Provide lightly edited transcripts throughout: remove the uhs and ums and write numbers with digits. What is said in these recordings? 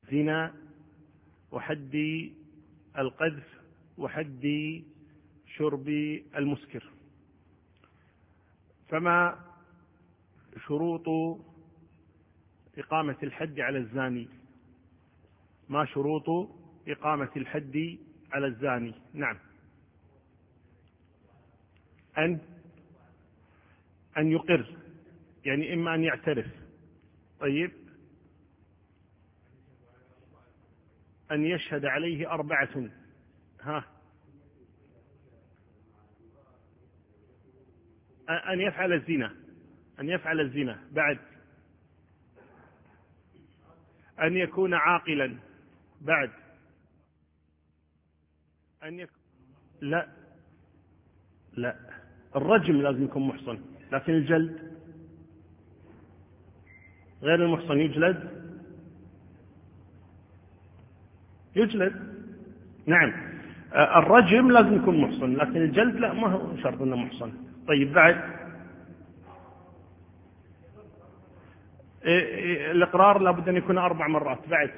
زنا وحد القذف وحد شرب المسكر. فما شروط إقامة الحد على الزاني؟ ما شروط إقامة الحد على الزاني؟ نعم. أن يقر، يعني إما أن يعترف. طيب، أن يشهد عليه 4. أن يفعل الزنا. بعد أن يكون عاقلا. بعد لا، الرجم لازم يكون محصن، لكن الجلد غير المحصن يجلد. نعم، الرجم لازم يكون محصن، لكن الجلد لا، ما هو شرط انه محصن. طيب، بعد الإقرار لابد أن يكون 4 مرات. بعد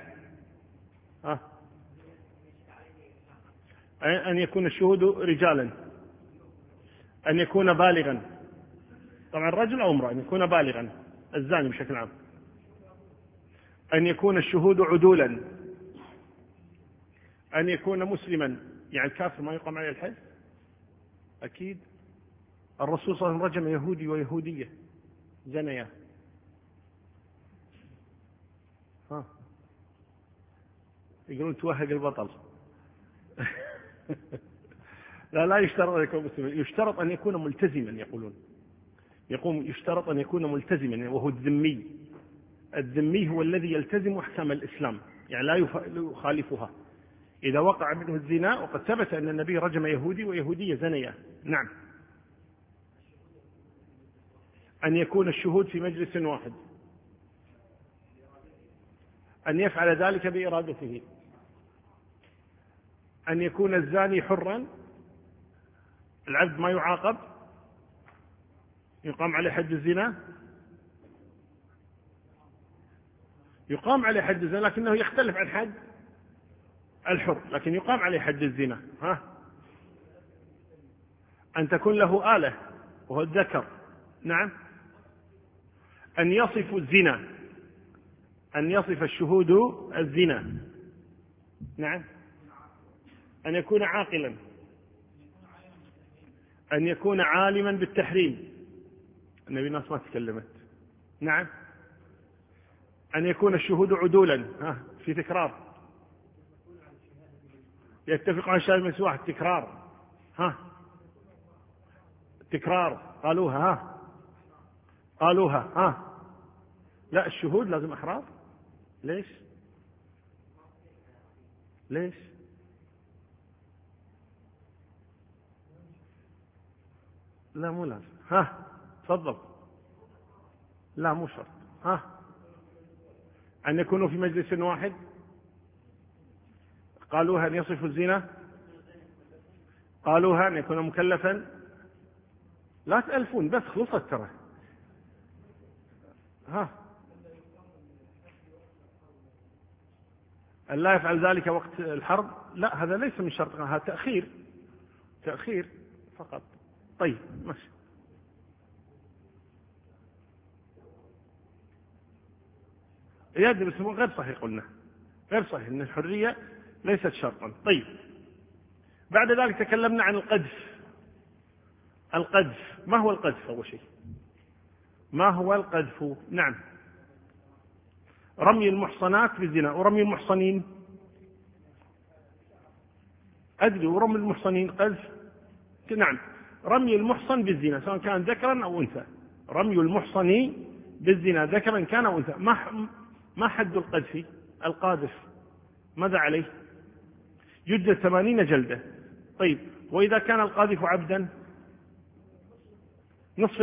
أن يكون الشهود رجالا، أن يكون بالغا، طبعا رجل أو امرأة، أن يكون بالغا، الزاني بشكل عام. أن يكون الشهود عدولا، أن يكون مسلما، يعني الكافر ما يقام عليه الحد أكيد. الرسول صلى الله عليه وسلم رجم يهودي ويهودية زنيا. يقولون توهق البطل. لا يشترط أن يكون مسلما، يشترط أن يكون ملتزما. يشترط أن يكون ملتزما، وهو الذمي هو الذي يلتزم أحكام الإسلام، يعني لا يخالفها. إذا وقع منه الزنا وقد ثبت أن النبي رجم يهودي ويهودية زنيا. نعم. أن يكون الشهود في مجلس واحد، أن يفعل ذلك بإرادته، أن يكون الزاني حرا، العبد ما يعاقب، يقام عليه حد الزنا، يقام عليه حد الزنا لكنه يختلف عن حد الحر، لكن يقام عليه حد الزنا. أن تكون له آلة وهو الذكر. نعم. أن يصف الزنا، أن يصف الشهود الزنا. نعم. أن يكون عاقلا، أن يكون عالما بالتحريم. النبي الناس ما تكلمت. نعم. أن يكون الشهود عدولا، في تكرار، يتفق عن شاهد من واحد. تكرار قالوها. لا، الشهود لازم أحرار. ليش؟ لا، مو لازم. تفضل. لا، مو شرط. أن يكونوا في مجلس واحد. قالوها أن يصفوا الزنا. قالوها أن يكون مكلفا. لا تألفون، بس خلصت ترى. أن لا يفعل ذلك وقت الحرب. لا، هذا ليس من شرط، هذا تأخير فقط. طيب، ماشي. بس غير صحيح، قلنا غير صحيح أن الحرية ليست شرطا. طيب، بعد ذلك تكلمنا عن القذف. ما هو القذف؟ أول شيء، ما هو القذف؟ نعم. رمي المحصنات بالزنا ورمي المحصنين. أدري، ورمي المحصنين قذف. نعم، رمي المحصن بالزنا سواء كان ذكرا أو أنثى. رمي المحصن بالزنا ذكرا كان أو أنثى. ما حد القذف؟ القاذف ماذا عليه؟ يجلد 80 جلدة. طيب، وإذا كان القاذف عبدا؟ نصف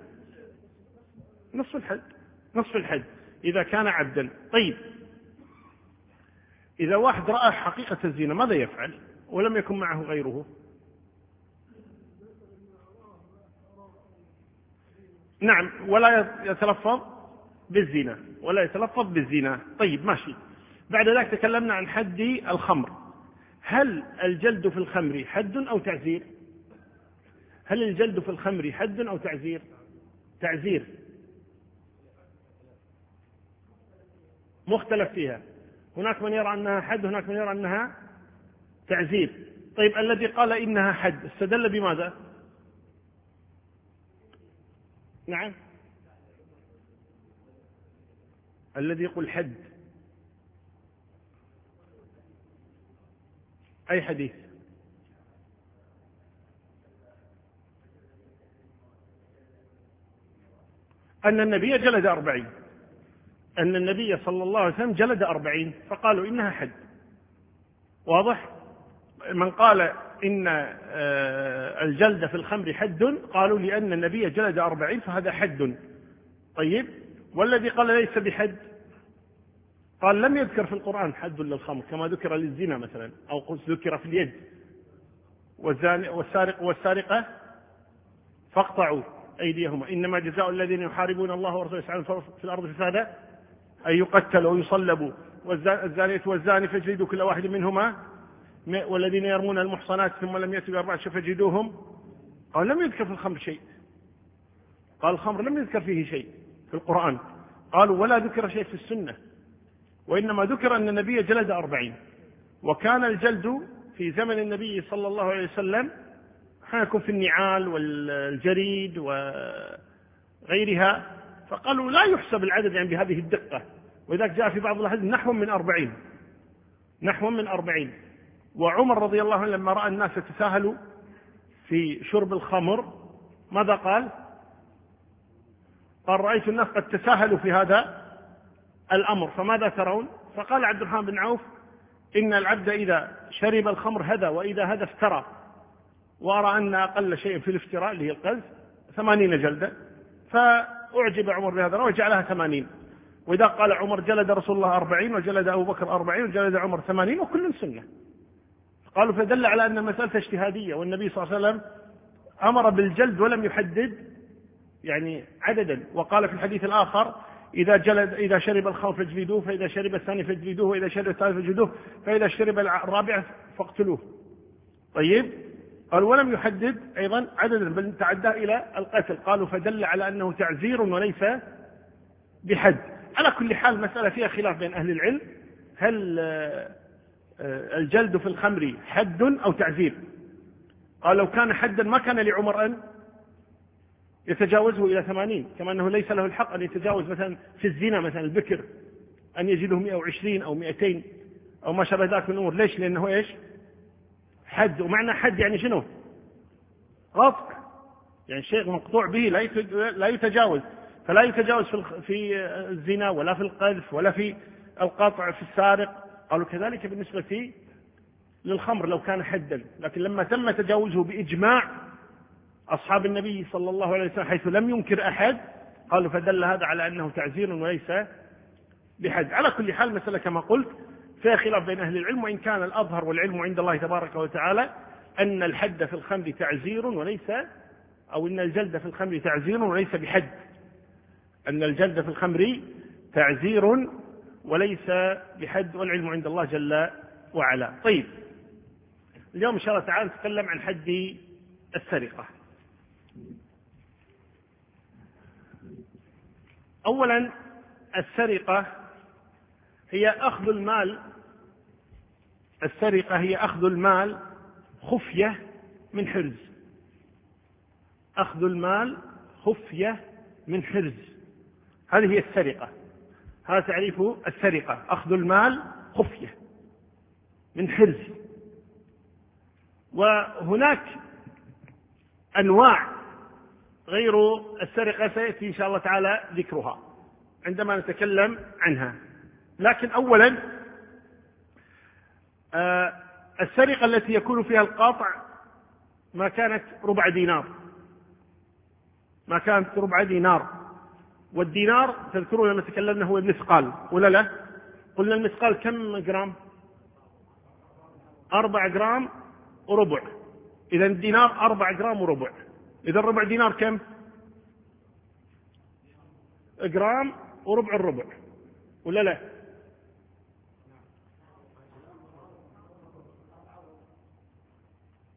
الحد إذا كان عبدا. طيب، إذا واحد رأى حقيقة الزنا ماذا يفعل ولم يكن معه غيره؟ نعم، ولا يتلفظ بالزنا. طيب، ماشي. بعد ذلك تكلمنا عن حد الخمر. هل الجلد في الخمر حد أو تعزير؟ هل الجلد في الخمر حد أو تعزير؟ تعزير، مختلف فيها، هناك من يرى أنها حد، هناك من يرى أنها تعزير. طيب الذي قال إنها حد استدل بماذا؟ نعم، الذي يقول حد أي حديث؟ أن النبي جلد 40، أن النبي صلى الله عليه وسلم جلد 40 فقالوا إنها حد. واضح؟ من قال إن الجلد في الخمر حد قالوا لأن النبي جلد 40 فهذا حد. طيب، والذي قال ليس بحد قال لم يذكر في القرآن حد للخمر كما ذكر للزنا مثلا، أو ذكر في اليد، والسارق والسارقة فاقطعوا أيديهما إنما جزاء الذين يحاربون الله ورسوله يسعون في الأرض فسادا أن يقتلوا ويصلبوا والزانية والزاني فاجلدوا كل واحد منهما والذين يرمون المحصنات ثم لم يأتوا بأربعة فاجلدوهم. قال لم يذكر في الخمر شيء، قال الخمر لم يذكر فيه شيء في القرآن. قالوا ولا ذكر شيء في السنة، وإنما ذكر أن النبي جلد 40، وكان الجلد في زمن النبي صلى الله عليه وسلم يكون في النعال والجريد وغيرها، فقالوا لا يحسب العدد يعني بهذه الدقة، وإذا جاء في بعض الأحاديث نحو من 40. وعمر رضي الله عنه لما رأى الناس يتساهلوا في شرب الخمر ماذا قال؟ قال رأيت الناس قد تساهلوا في هذا الأمر فماذا ترون؟ فقال عبد الرحمن بن عوف إن العبد إذا شرب الخمر هدى، وإذا هدى افترى، وأرى أن أقل شيء في الافتراء اللي هي القذف 80 جلدة، فأعجب عمر بهذا وجعلها 80. وإذا قال عمر جلد رسول الله 40 وجلد أبو بكر 40 وجلد عمر 80 وكل سنة، قالوا فدل على أن المسألة اجتهادية، والنبي صلى الله عليه وسلم أمر بالجلد ولم يحدد يعني عددا. وقال في الحديث الآخر إذا شرب الخمر فاجلدوه، فإذا شرب الثاني فاجلدوه، وإذا شرب الثالث فاجلدوه، فإذا شرب الرابع فاقتلوه. طيب، قالوا ولم يحدد أيضا عددا بل تعدى إلى القتل، قالوا فدل على أنه تعزير وليس بحد. على كل حال مسألة فيها خلاف بين أهل العلم، هل الجلد في الخمر حد أو تعزير؟ قال لو كان حدا ما كان لعمر أن يتجاوزه إلى 80، كما أنه ليس له الحق أن يتجاوز مثلا في الزنا مثلا البكر أن يجده 120 أو 200 أو ما شابه ذلك من الأمور. ليش؟ لأنه إيش؟ حد. ومعنى حد يعني شنو؟ غطق، يعني شيء مقطوع به لا يتجاوز، فلا يتجاوز في الزنا ولا في القذف ولا في القطع في السارق. قالوا كذلك بالنسبة للخمر لو كان حدا، لكن لما تم تجاوزه بإجماع أصحاب النبي صلى الله عليه وسلم حيث لم ينكر أحد، قالوا فدل هذا على أنه تعزير وليس بحد. على كل حال مسألة كما قلت فيها خلاف بين أهل العلم، وإن كان الأظهر والعلم عند الله تبارك وتعالى أن الحد في الخمر تعزير وليس، أو أن الجلد في الخمر تعزير وليس بحد، أن الجلد في الخمر تعزير وليس بحد، والعلم عند الله جل وعلا. طيب، اليوم إن شاء الله تعالى نتكلم عن حد السرقة. أولا السرقة هي أخذ المال، السرقة هي أخذ المال خفية من حرز، أخذ المال خفية من حرز، هذه هي السرقة، هذا تعريف السرقة، أخذ المال خفية من حرز. وهناك أنواع غير السرقة سيأتي إن شاء الله تعالى ذكرها عندما نتكلم عنها. لكن أولا السرقة التي يكون فيها القاطع ما كانت ربع دينار، ما كانت ربع دينار، والدينار تذكرون لما تكلمنا هو المثقال ولا لا؟ قلنا المثقال كم جرام؟ 4 جرام وربع. إذا الدينار 4 جرام وربع. إذا الربع دينار كم؟ جرام وربع الربع ولا لا؟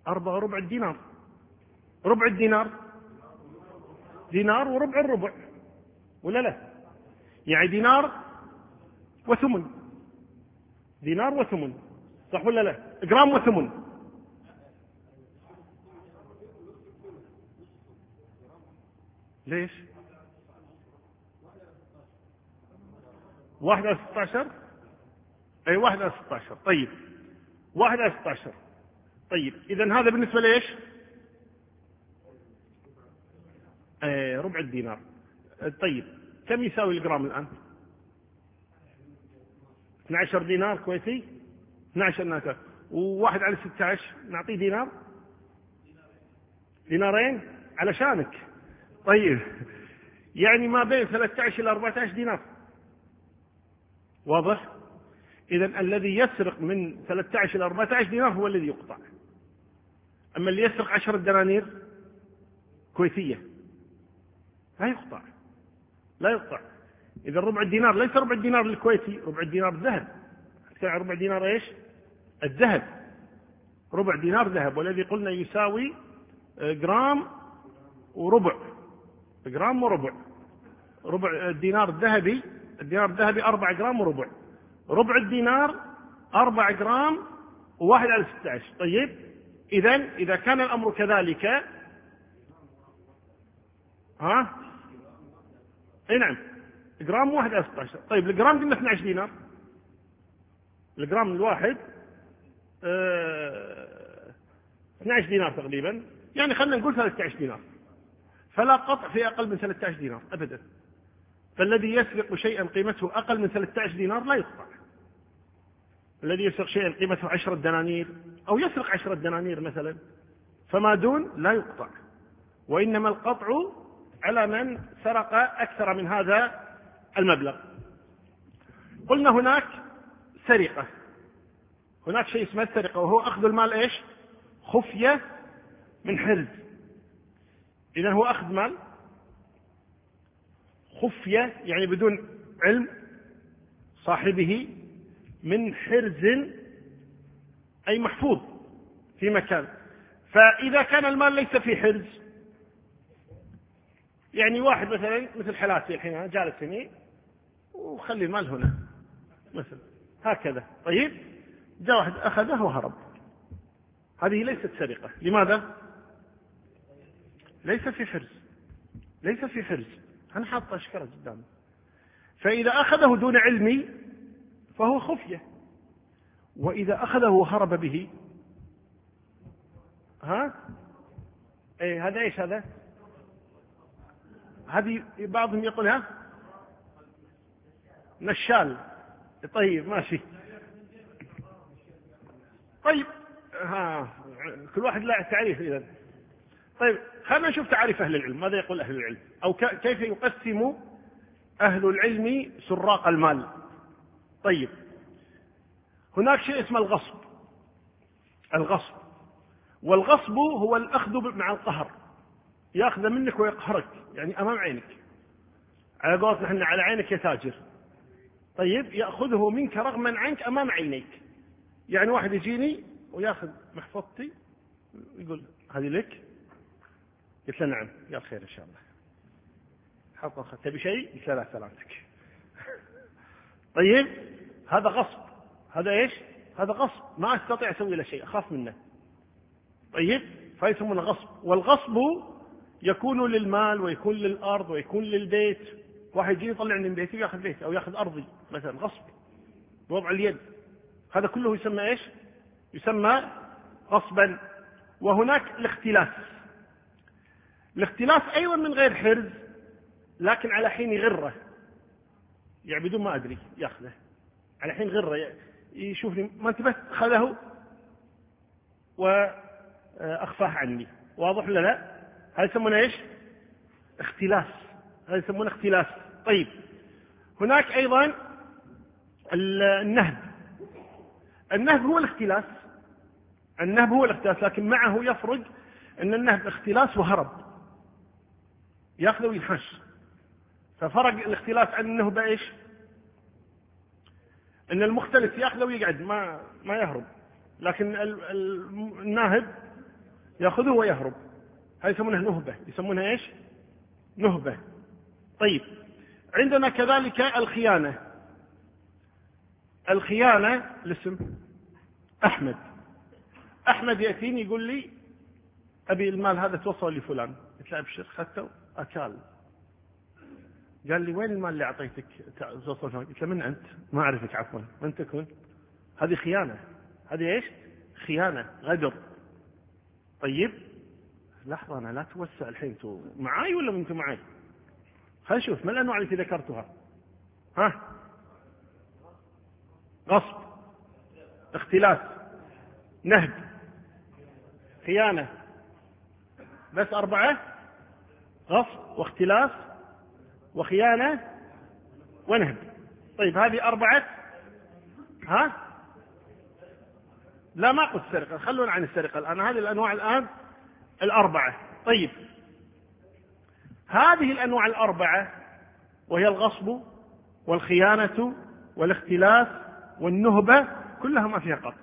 4 ربع الدينار. ربع الدينار دينار وربع الربع، ولا لا؟ يعني دينار وثمن، دينار وثمن، صح ولا لا؟ جرام وثمن. ليش 1 على 16؟ أي 1 على 16. طيب 1 على 16. طيب إذن هذا بالنسبة ليش؟ ربع الدينار. طيب كم يساوي الجرام الآن؟ 12 دينار كويتي. 12 ناكا. و1 على 16 نعطيه دينار، دينارين علشانك. طيب يعني ما بين 13 إلى 14 دينار. واضح؟ إذن الذي يسرق من 13 إلى 14 دينار هو الذي يقطع. أما اللي يسرق 10 دنانير كويتية لا يقطع، لا يقطع. إذا ربع الدينار ليس ربع الدينار الكويتي، ربع الدينار ذهب. ربع دينار إيش؟ الذهب. ربع دينار ذهب، والذي قلنا يساوي جرام وربع. جرام وربع. ربع الدينار الذهبي، الدينار الذهبي 4 جرام وربع. ربع الدينار 4 جرام و1 على 16. طيب إذن إذا كان الأمر كذلك، اي نعم، جرام 1 على 16. طيب الجرام قلنا 12 دينار، الجرام الواحد 12 دينار تقريبا، يعني خلينا نقول 13 دينار. فلا قطع في أقل من 13 دينار أبدا. فالذي يسرق شيئا قيمته أقل من 13 دينار لا يقطع. الذي يسرق شيئا قيمته 10 دنانير أو يسرق 10 دنانير مثلا فما دون لا يقطع. وإنما القطع على من سرق أكثر من هذا المبلغ. قلنا هناك سرقة، هناك شيء اسمه السرقة، وهو أخذ المال إيش؟ خفية من حرز. إذن هو أخذ مال خفية، يعني بدون علم صاحبه، من حرز أي محفوظ في مكان. فإذا كان المال ليس في حرز، يعني واحد مثلا مثل حالاتي الحين جالس هنا وخلي المال هنا مثلا هكذا، طيب جاء واحد أخذه وهرب، هذه ليست سرقة. لماذا؟ ليس في حرز، ليس في حرز، أنا حاط أشكره قدامي. فإذا أخذه دون علمي فهو خفية، وإذا أخذه وهرب به هذا إيش هذا؟ هذه بعضهم يقولها نشال. طيب ماشي. طيب كل واحد له تعريف. إذن طيب خلينا نشوف تعريف أهل العلم، ماذا يقول أهل العلم، أو كيف يقسم أهل العلم سراق المال. طيب هناك شيء اسمه الغصب. الغصب، والغصب هو الأخذ مع القهر، يأخذ منك ويقهرك، يعني أمام عينك، على قولتنا نحن على عينك يا تاجر. طيب يأخذه منك رغما عنك أمام عينيك. يعني واحد يجيني ويأخذ محفظتي يقول هذه لك، قلت له نعم، يا خير إن شاء الله، حط تبي شيء؟ قلت له لا سلامتك. طيب هذا غصب، هذا إيش؟ هذا غصب، ما أستطيع أسوي له شيء، أخاف منه. طيب فيسمونه غصب. والغصب يكون للمال ويكون للأرض ويكون للبيت. واحد يجي يطلع من بيتي ويأخذ بيتي أو يأخذ أرضي مثلا، غصب بوضع اليد، هذا كله يسمى إيش؟ يسمى غصبا. وهناك الاختلاس. الاختلاس أيضا من غير حرز، لكن على حين غرة، يعني بدون ما أدري يأخذه على حين غرة، يشوفني ما انتبهت أخذه وأخفاه عني. واضح ولا لا؟ هذا يسمونه إيش؟ اختلاس، هذا يسمونه اختلاس. طيب هناك أيضا النهب. النهب هو الاختلاس، النهب هو الاختلاس، لكن معه يفرق أن النهب اختلاس وهرب، يأخذ وينحش. ففرق الاختلاس عن النهب إيش؟ أن المختلس يأخذ ويقعد ما يهرب، لكن الناهب يأخذه ويهرب، هذا يسمونها نهبة. يسمونها إيش؟ نهبة. طيب عندنا كذلك الخيانة. الخيانة الاسم أحمد. أحمد يأتيني يقول لي أبي المال هذا توصل لفلان، قلت له أبشر، خذته أكال. قال لي وين المال اللي أعطيتك توصل فلان؟ قلت له من أنت؟ ما أعرفك عفوا، من تكون؟ هذه خيانة. هذه إيش؟ خيانة، غدر. طيب لحظة، أنا لا توسع الحين، أنتوا معاي ولا أنتوا معاي؟ خلينا نشوف ما الأنواع التي ذكرتها. ها؟ غصب، اختلاس، نهب، خيانة. بس 4: غصب واختلاس وخيانة ونهب. طيب هذه 4. ها؟ لا ما قلت السرقة، خلونا عن السرقة الآن. هذه الأنواع الآن 4. طيب هذه الأنواع 4 وهي الغصب والخيانة والاختلاس والنهبة كلها ما فيها قطع.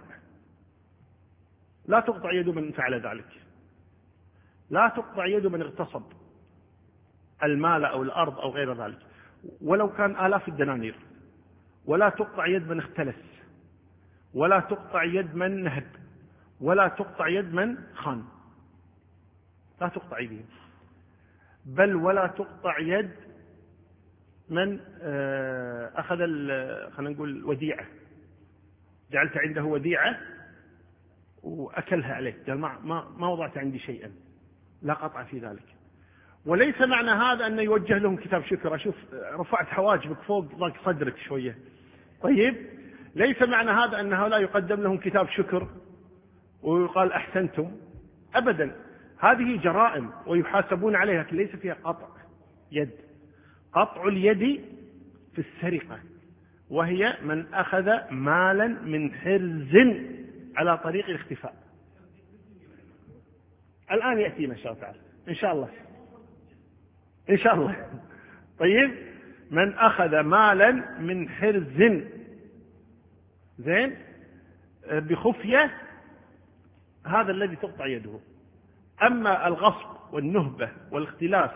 لا تقطع يد من فعل ذلك، لا تقطع يد من اغتصب المال أو الأرض أو غير ذلك ولو كان آلاف الدنانير، ولا تقطع يد من اختلس، ولا تقطع يد من نهب، ولا تقطع يد من خان. لا تقطع يدهم. بل ولا تقطع يد من أخذ خلينا نقول وديعة، جعلت عنده وديعة وأكلها عليك، قال ما وضعت عندي شيئا، لا قطع في ذلك. وليس معنى هذا أن يوجه لهم كتاب شكر. أشوف رفعت حواجبك فوق ضاق صدرك شوية. طيب ليس معنى هذا أن هؤلاء يقدم لهم كتاب شكر ويقال أحسنتم، أبدا. هذه جرائم ويحاسبون عليها، ليس فيها قطع يد. قطع اليد في السرقة، وهي من أخذ مالا من حرز على طريق الاختفاء. الآن يأتينا إن شاء الله تعالى، إن شاء الله إن شاء الله. طيب من أخذ مالا من حرز زين بخفية، هذا الذي تقطع يده. أما الغصب والنهبة والاختلاس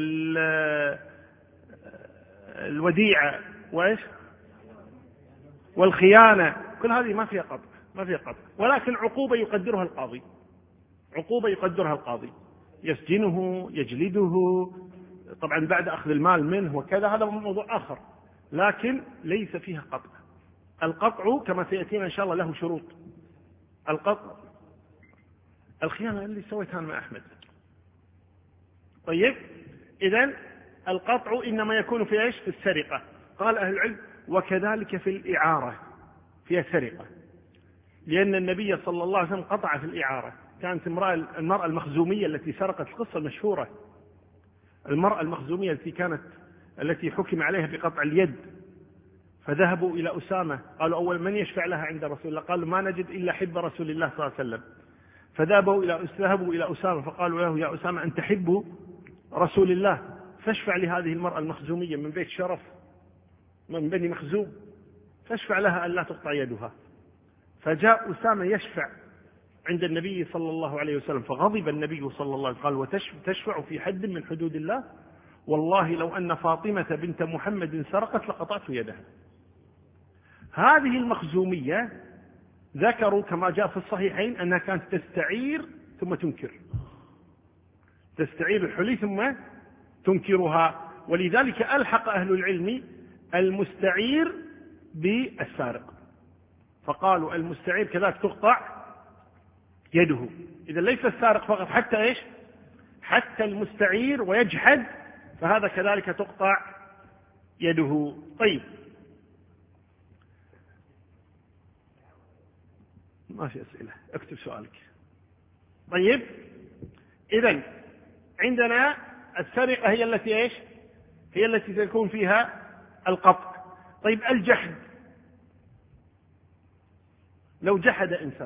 والوديعة وإيش والخيانة، كل هذه ما فيها قطع، ما فيها قطع، ولكن عقوبة يقدرها القاضي. عقوبة يقدرها القاضي، يسجنه، يجلده، طبعا بعد أخذ المال منه وكذا، هذا موضوع آخر، لكن ليس فيها قطع. القطع كما سيأتينا إن شاء الله له شروط. القطع الخيانة اللي سويتها مع أحمد. طيب إذن القطع إنما يكون في إيش؟ في السرقة. قال أهل العلم وكذلك في الإعارة فيها سرقة، لأن النبي صلى الله عليه وسلم قطع في الإعارة. كانت المرأة المخزومية التي سرقت، القصة المشهورة، المرأة المخزومية التي حكم عليها بقطع اليد، فذهبوا إلى أسامة، قالوا أول من يشفع لها عند رسول الله؟ قالوا ما نجد إلا حب رسول الله صلى الله عليه وسلم. فذهبوا إلى أسامة فقالوا له يا أسامة أنت حب رسول الله، فاشفع لهذه المرأة المخزومية من بيت شرف من بني مخزوم، فاشفع لها أن لا تقطع يدها. فجاء أسامة يشفع عند النبي صلى الله عليه وسلم، فغضب النبي صلى الله عليه وسلم قال وتشفع في حد من حدود الله؟ والله لو أن فاطمة بنت محمد سرقت لقطعت يدها. هذه المخزومية ذكروا كما جاء في الصحيحين أنها كانت تستعير ثم تنكر، تستعير الحلي ثم تنكرها، ولذلك ألحق أهل العلم المستعير بالسارق، فقالوا المستعير كذلك تقطع يده. إذا ليس السارق فقط، حتى إيش؟ حتى المستعير ويجحد، فهذا كذلك تقطع يده. طيب ما في أسئلة، اكتب سؤالك. طيب إذن عندنا السرقة هي التي إيش؟ هي التي تكون فيها القطع. طيب الجحد، لو جحد إنسان،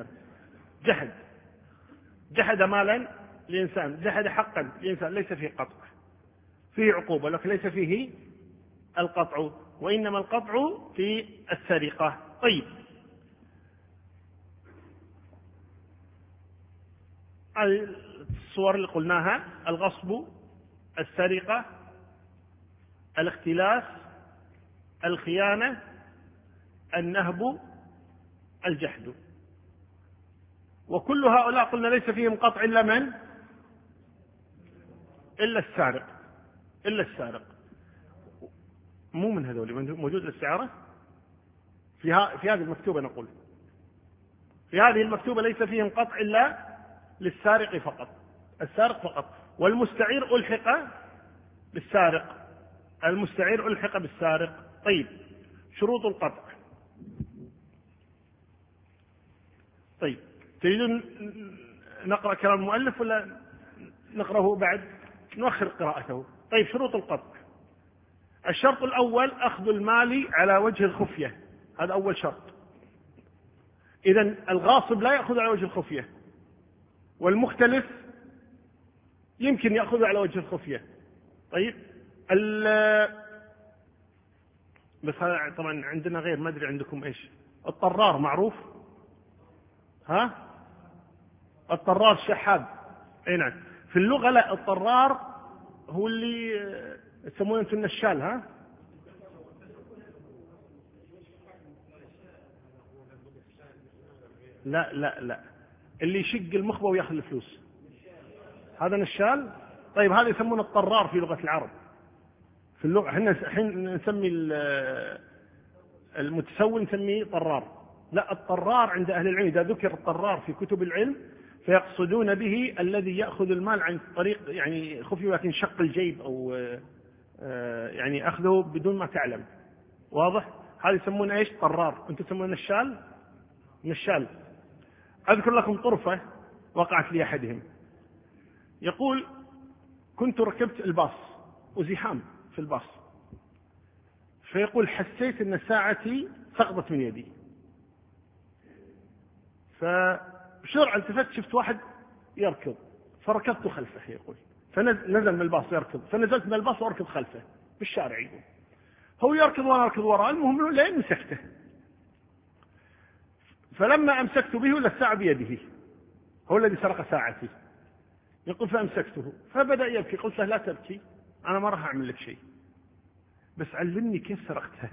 جحد مالا لإنسان، جحد حقا لإنسان، ليس فيه قطع، فيه عقوبة لكن ليس فيه القطع، وإنما القطع في السرقة. طيب الصور اللي قلناها: الغصب، السرقة، الاختلاس، الخيانة، النهب، الجحد. وكل هؤلاء قلنا ليس فيهم قطع إلا من؟ إلا السارق. إلا السارق. مو من هذول موجود الاستعارة في هذه المكتوبة. نقول في هذه المكتوبة ليس فيهم قطع إلا للسارق فقط، السارق فقط. والمستعير ألحق بالسارق، المستعير ألحق بالسارق. طيب، شروط القطع. طيب، تريدون نقرأ كلام المؤلف ولا نقرأه بعد؟ نؤخر قراءته. طيب، شروط القطع. الشرط الأول: أخذ المال على وجه الخفية، هذا أول شرط. إذن الغاصب لا يأخذ على وجه الخفية، والمختلف يمكن يأخذ على وجه الخفية. طيب، بس هذا طبعا عندنا غير، ما أدري عندكم إيش. الطرار معروف؟ ها؟ الطرار شحاب. أي نعم. في اللغة لا، الطرار هو اللي يسمونه أنتم النشال. ها؟ لا لا لا، اللي يشق المخبة ويأخذ الفلوس هذا نشال. طيب، هذا يسمونه الطرار في لغة العرب. في اللغة احنا الحين نسمي المتسول نسميه طرار. لا، الطرار عند أهل العلم إذا ذكر الطرار في كتب العلم فيقصدون به الذي يأخذ المال عن طريق يعني خفي، ولكن شق الجيب أو يعني أخذه بدون ما تعلم. واضح؟ هذا يسمونه إيش؟ طرار. أنتم تسمونه نشال. نشال. أذكر لكم طرفة وقعت لي أحدهم، يقول: كنت ركبت الباص وزحام في الباص، فيقول: حسيت أن ساعتي سقطت من يدي، فبسرعة التفت شفت واحد يركض فركضت خلفه. يقول فنزل من الباص يركض، فنزلت من الباص واركض خلفه بالشارع. يقول هو يركض وانا اركض وراه، المهم لين مسكته. فلما امسكت به ولا الساعة بيده، هو الذي سرق ساعتي. يقول فامسكته فبدأ يبكي. قلت له: لا تبكي، انا ما راح اعمل لك شيء، بس علمني كيف سرقتها.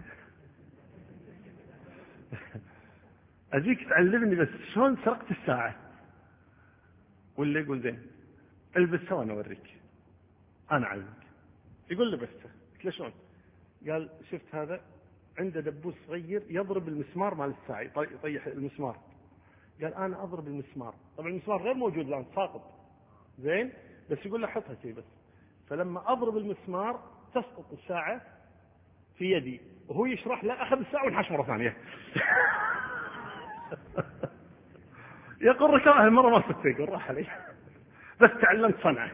أجيك تعلمني بس شلون سرقت الساعة. واللي يقول: زين البسها وانا اوريك، انا اعلمك. يقول: لبسته. قلت له: شلون؟ قال: شفت هذا عنده دبوس صغير يضرب المسمار مال الساعة، يطيح المسمار. قال: انا اضرب المسمار. طبعا المسمار غير موجود الان، ساقط. زين، بس يقول له: حطها شيء بس. فلما اضرب المسمار تسقط الساعة في يدي، وهو يشرح له اخذ الساعة وانحش مرة ثانية. يقول: ركبها المرة ما صدق، يقول: راح علي بس تعلمت صنعة.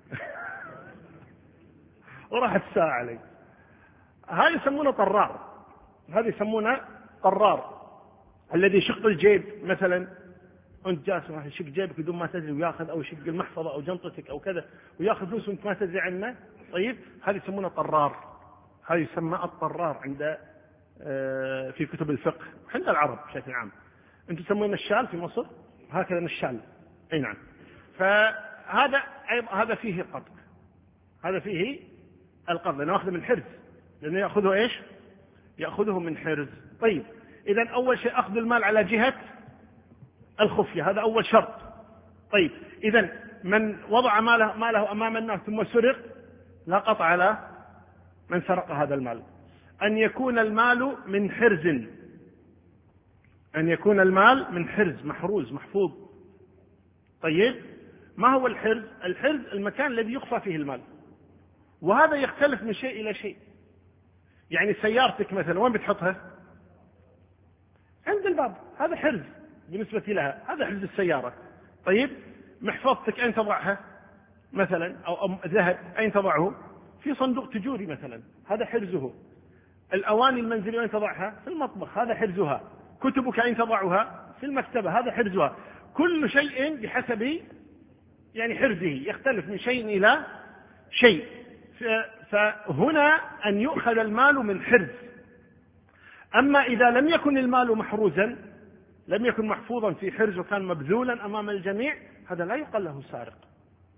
وراحت الساعة علي. هذا يسمونه طرار. هذا يسمونه طرار، الذي يشق الجيب. مثلا أنت جالس راح يشق جيبك بدون ما تدري وياخذ، أو يشق المحفظة أو جنطتك أو كذا وياخذ فلوس وأنت ما تدري عنه. طيب، هذا يسمونه طرار. هذا يسمى الطرار عند في كتب الفقه عند العرب بشكل عام. أنتم تسمونه الشال في مصر، هكذا الشال. أي نعم. فهذا أيضا هذا فيه القطع، هذا فيه القطع، لأنه أخذ من حرز، لأنه يأخذه إيش؟ يأخذه من حرز. طيب، إذن أول شيء أخذ المال على جهة الخفية، هذا أول شرط. طيب، إذن من وضع ماله أمام الناس ثم سرق لا قطع على من سرق هذا المال. أن يكون المال من حرز، أن يكون المال من حرز، محروز محفوظ. طيب، ما هو الحرز؟ الحرز المكان الذي يخفى فيه المال، وهذا يختلف من شيء إلى شيء. يعني سيارتك مثلا وين بتحطها؟ عند الباب، هذا حرز بالنسبة لها، هذا حرز السيارة. طيب، محفظتك أين تضعها مثلا؟ أو ذهب أين تضعه؟ في صندوق تجوري مثلا، هذا حرزه. الأواني المنزلية أين تضعها؟ في المطبخ، هذا حرزها. كتبك أين تضعها؟ في المكتبة، هذا حرزها. كل شيء بحسب يعني حرزه، يختلف من شيء إلى شيء. فهنا أن يؤخذ المال من حرز. أما إذا لم يكن المال محروزا، لم يكن محفوظا في حرز وكان مبذولا أمام الجميع، هذا لا يقال له سارق.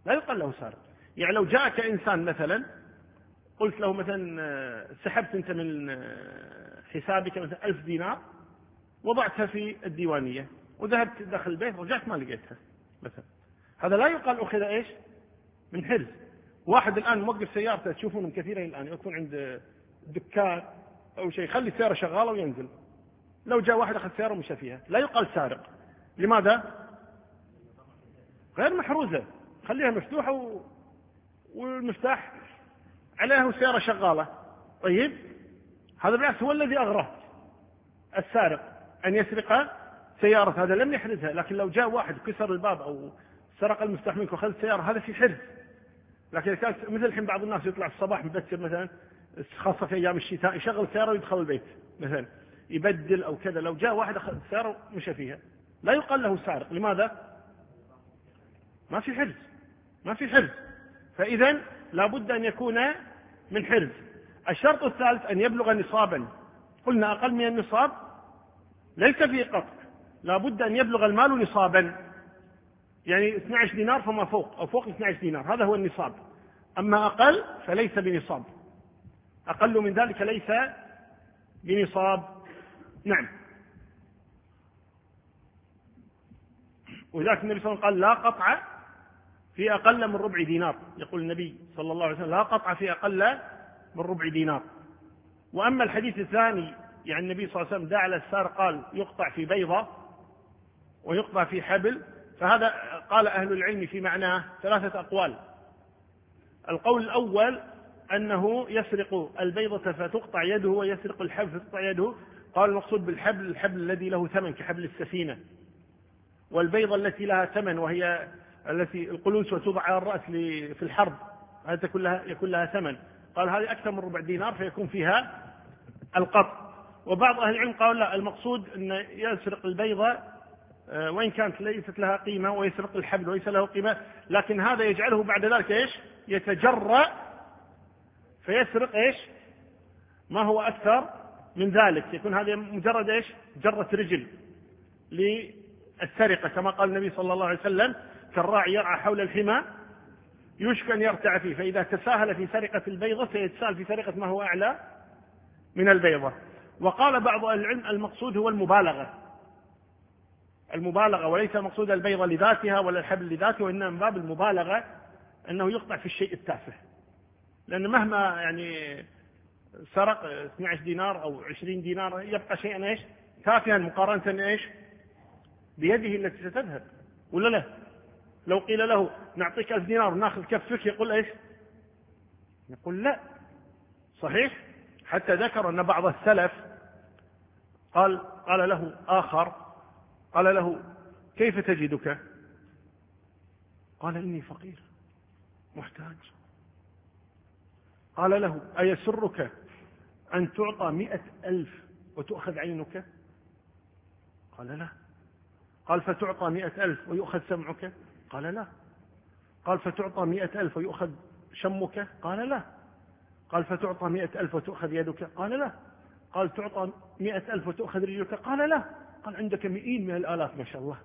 لا يقال له سارق. يعني لو جاءك إنسان مثلا قلت له مثلا سحبت أنت من حسابك مثلا 1000 دينار وضعتها في الديوانية وذهبت داخل البيت رجعت ما لقيتها مثلا، هذا لا يقال أخذ إيش من حرز. واحد الآن موقف سيارته تشوفونهم كثيرين الآن يكون عند دكان أو شيء يخلي السيارة شغالة وينزل، لو جاء واحد أخذ سيارة ومشى فيها لا يقال سارق. لماذا؟ غير محروزة، خليها مفتوحة والمفتاح عليها والسيارة شغالة. طيب هذا بالعكس هو الذي أغره السارق أن يسرق سيارة، هذا لم يحرزها. لكن لو جاء واحد كسر الباب أو سرق المفتاح منك وأخذ السيارة هذا في حرز. لكن كانت مثل الحين بعض الناس يطلع الصباح مبكر مثلا خاصة في أيام الشتاء يشغل السيارة ويدخل البيت مثلا يبدل أو كذا، لو جاء واحد أخذ السيارة ومشى فيها لا يقال له سارق. لماذا؟ ما في حرز، ما في حرز. فإذا لابد أن يكون من حرز. الشرط الثالث أن يبلغ نصابا. قلنا أقل من النصاب ليس فيه قطع، لابد أن يبلغ المال نصابا، يعني 12 دينار فما فوق أو فوق 12 دينار هذا هو النصاب. أما أقل فليس بنصاب، أقل من ذلك ليس بنصاب. نعم. وذلك النبي صلى الله عليه وسلم قال لا قطع في أقل من ربع دينار، يقول النبي صلى الله عليه وسلم لا قطع في أقل من ربع دينار. وأما الحديث الثاني يعني النبي صلى الله عليه وسلم دعا على السارق قال يقطع في بيضة ويقطع في حبل، فهذا قال أهل العلم في معناه 3 أقوال. القول الأول أنه يسرق البيضة فتقطع يده ويسرق الحبل فتقطع يده. قال المقصود بالحبل الحبل الذي له ثمن كحبل السفينة، والبيضة التي لها ثمن وهي التي القلوس وتوضع على الرأس في الحرب هذا يكون لها ثمن. قال هذه أكثر من ربع دينار فيكون فيها القطع. وبعض أهل العلم قالوا لا، المقصود أن يسرق البيضة وإن كانت ليست لها قيمة ويسرق الحبل وليس له قيمة، لكن هذا يجعله بعد ذلك إيش يتجرأ فيسرق إيش ما هو أكثر من ذلك، يكون هذا مجرد إيش جرة رجل للسرقة، كما قال النبي صلى الله عليه وسلم كالراعي يرعى حول الحمى يوشك أن يرتع فيه، فإذا تساهل في سرقة البيضة سيتساهل في سرقة ما هو أعلى من البيضة. وقال بعض أهل العلم المقصود هو المبالغة وليس المقصود البيضة لذاتها ولا الحبل لذاته، وإنما من باب المبالغة أنه يقطع في الشيء التافه، لأن مهما يعني سرق 12 دينار أو 20 دينار يبقى شيئا إيش تافها مقارنة إيش بيده التي ستذهب، ولا لا؟ لو قيل له نعطيك 1000 دينار وناخذ كفك يقول إيش؟ يقول لا. صحيح. حتى ذكر أن بعض السلف قال له آخر قال له كيف تجدك؟ قال إني فقير محتاج. قال له أيسرك أن تعطى 100,000 وتؤخذ عينك؟ قال لا. قال فتعطى 100,000 ويؤخذ سمعك؟ قال لا. قال فتعطى 100,000 ويؤخذ شمك؟ قال لا. قال فتعطى 100,000 وتؤخذ يدك؟ قال لا. قال تعطى 100,000 وتؤخذ رجلك؟ قال لا. قال عندك مئين من الآلاف ما شاء الله.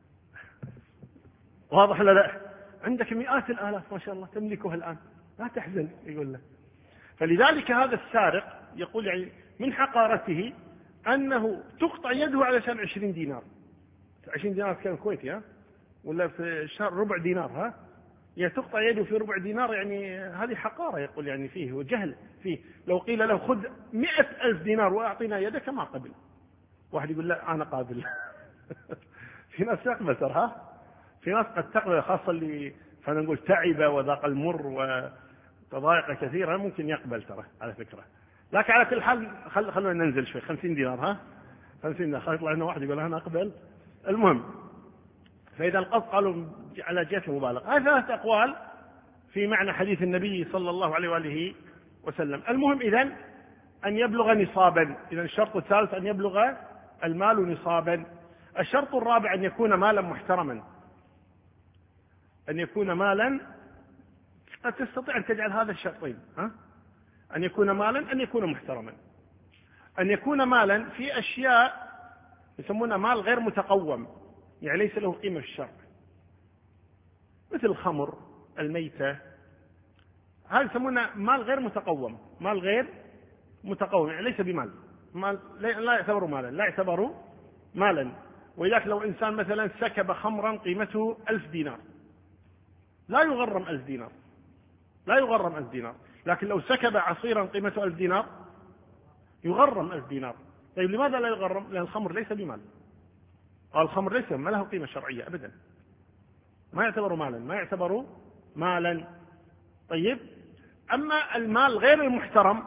واضح ولا لا؟ عندك مئات الآلاف ما شاء الله تملكها الآن لا تحزن يقول له. فلذلك هذا السارق يقول يعني من حقارته أنه تقطع يده علشان 20 دينار. 20 دينار كان كويتي ولا في الشهر ربع دينار يعني تقطع يده في ربع دينار، يعني هذه حقارة يقول يعني فيه وجهل فيه. لو قيل له خذ 100,000 دينار وأعطينا يدك ما قبل. واحد يقول لا أنا قابل. في ناس يقبل ترى في ناس قد تقبل، خاصة اللي خلينا نقول تعب وذاق المر وتضايق كثيرا ممكن يقبل ترى على فكرة. لكن على كل حال خلونا ننزل شوي 50 دينار 50 دينار خلي يطلع لنا واحد يقول أنا أقبل. المهم فإذا القصد قالوا على جهة المبالغة. هذه 3 أقوال في معنى حديث النبي صلى الله عليه وآله وسلم. المهم إذن أن يبلغ نصابا. إذن الشرط الثالث أن يبلغ المال نصابا. الشرط الرابع أن يكون مالا محترما. أن يكون مالا قد تستطيع أن تجعل هذا الشرطين أن يكون مالا أن يكون محترما. أن يكون مالا في أشياء يسمونها مال غير متقوم، يعني ليس له قيمة في الشرع، مثل الخمر الميتة، هذا يسمونه مال غير متقوم، مال غير متقوم يعني ليس بمال، مال لا يعتبر مالا، لا يعتبر مالا. ولذلك لو إنسان مثلا سكب خمرا قيمته 1000 دينار لا يغرم 1000 دينار، لا يغرم 1000 دينار، لكن لو سكب عصيرا قيمته 1000 دينار يغرم 1000 دينار. طيب لماذا لا يغرم؟ لأن الخمر ليس بمال، الخمر ليس ما له قيمة شرعية أبدا، ما يعتبر مالا، ما يعتبر مالا. طيب أما المال غير المحترم،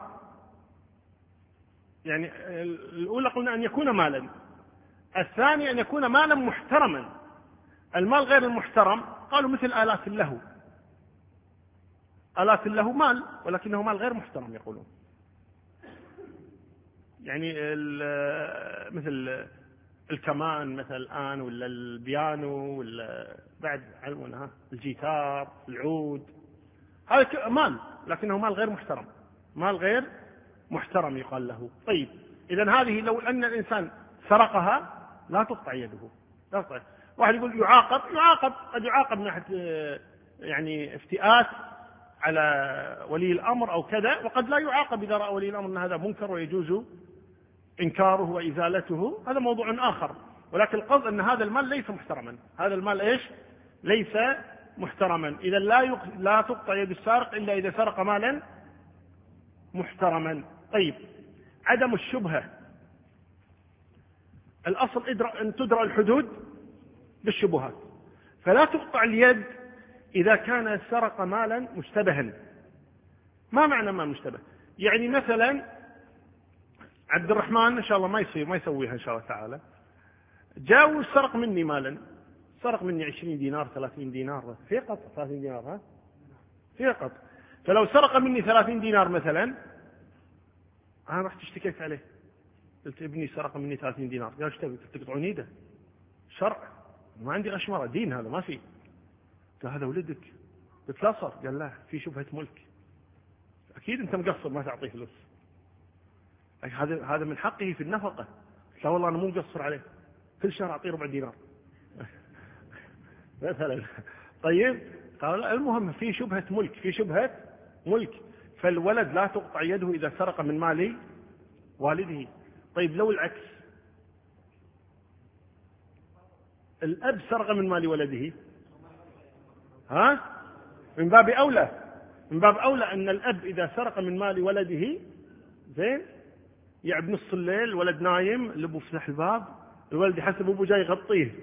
يعني الأولى قلنا أن يكون مالا، الثاني أن يكون مالا محترما. المال غير المحترم قالوا مثل آلات اللهو، آلات اللهو مال ولكنه مال غير محترم يقولون، يعني مثل الكمان مثل الآن، ولا البيانو، ولا بعد علمونها الجيتار، العود، هذا مال لكنه مال غير محترم، مال غير محترم يقال له. طيب إذن هذه لو أن الإنسان سرقها لا تقطع يده، لا تقطع. واحد يقول يعاقب قد يعاقب من ناحية يعني افتئات على ولي الأمر أو كذا، وقد لا يعاقب إذا رأى ولي الأمر أن هذا منكر ويجوز إنكاره وإزالته، هذا موضوع آخر. ولكن القصد أن هذا المال ليس محترما، هذا المال إيش؟ ليس محترما. إذا لا تقطع يد السارق إلا إذا سرق مالا محترما. طيب عدم الشبهة، الأصل أن تدرى الحدود بالشبهات، فلا تقطع اليد إذا كان سرق مالا مشتبها. ما معنى مال مشتبه؟ يعني مثلا عبد الرحمن إن شاء الله ما يسويها إن شاء الله تعالى، جاء وسرق مني مالا، سرق مني 20 دينار 30 دينار في قطع، 30 دينار ها في قطع. فلو سرق مني 30 دينار مثلا، أنا رحت اشتكيت عليه، قلت ابني سرق مني 30 دينار، قال ايش تبي؟ تقطعون يده؟ شرع، ما عندي غشمرة، دين هذا ما في. قال هذا ولدك، قلت لا صار، قال لا في شبهة ملك، أكيد أنت مقصر ما تعطيه فلوس، هذا من حقه في النفقة. لا والله أنا مو مقصر عليه، كل شهر أعطيه 4 دينار مثلا. طيب قال المهم في شبهة ملك، في شبهة ملك، فالولد لا تقطع يده إذا سرق من مال والده. طيب لو العكس، الأب سرق من مال ولده، من باب أولى، من باب أولى أن الأب إذا سرق من مال ولده زين، يعب نص الليل الولد نايم، الأب يفتح الباب، الولد يحسب أبوه جاي يغطيه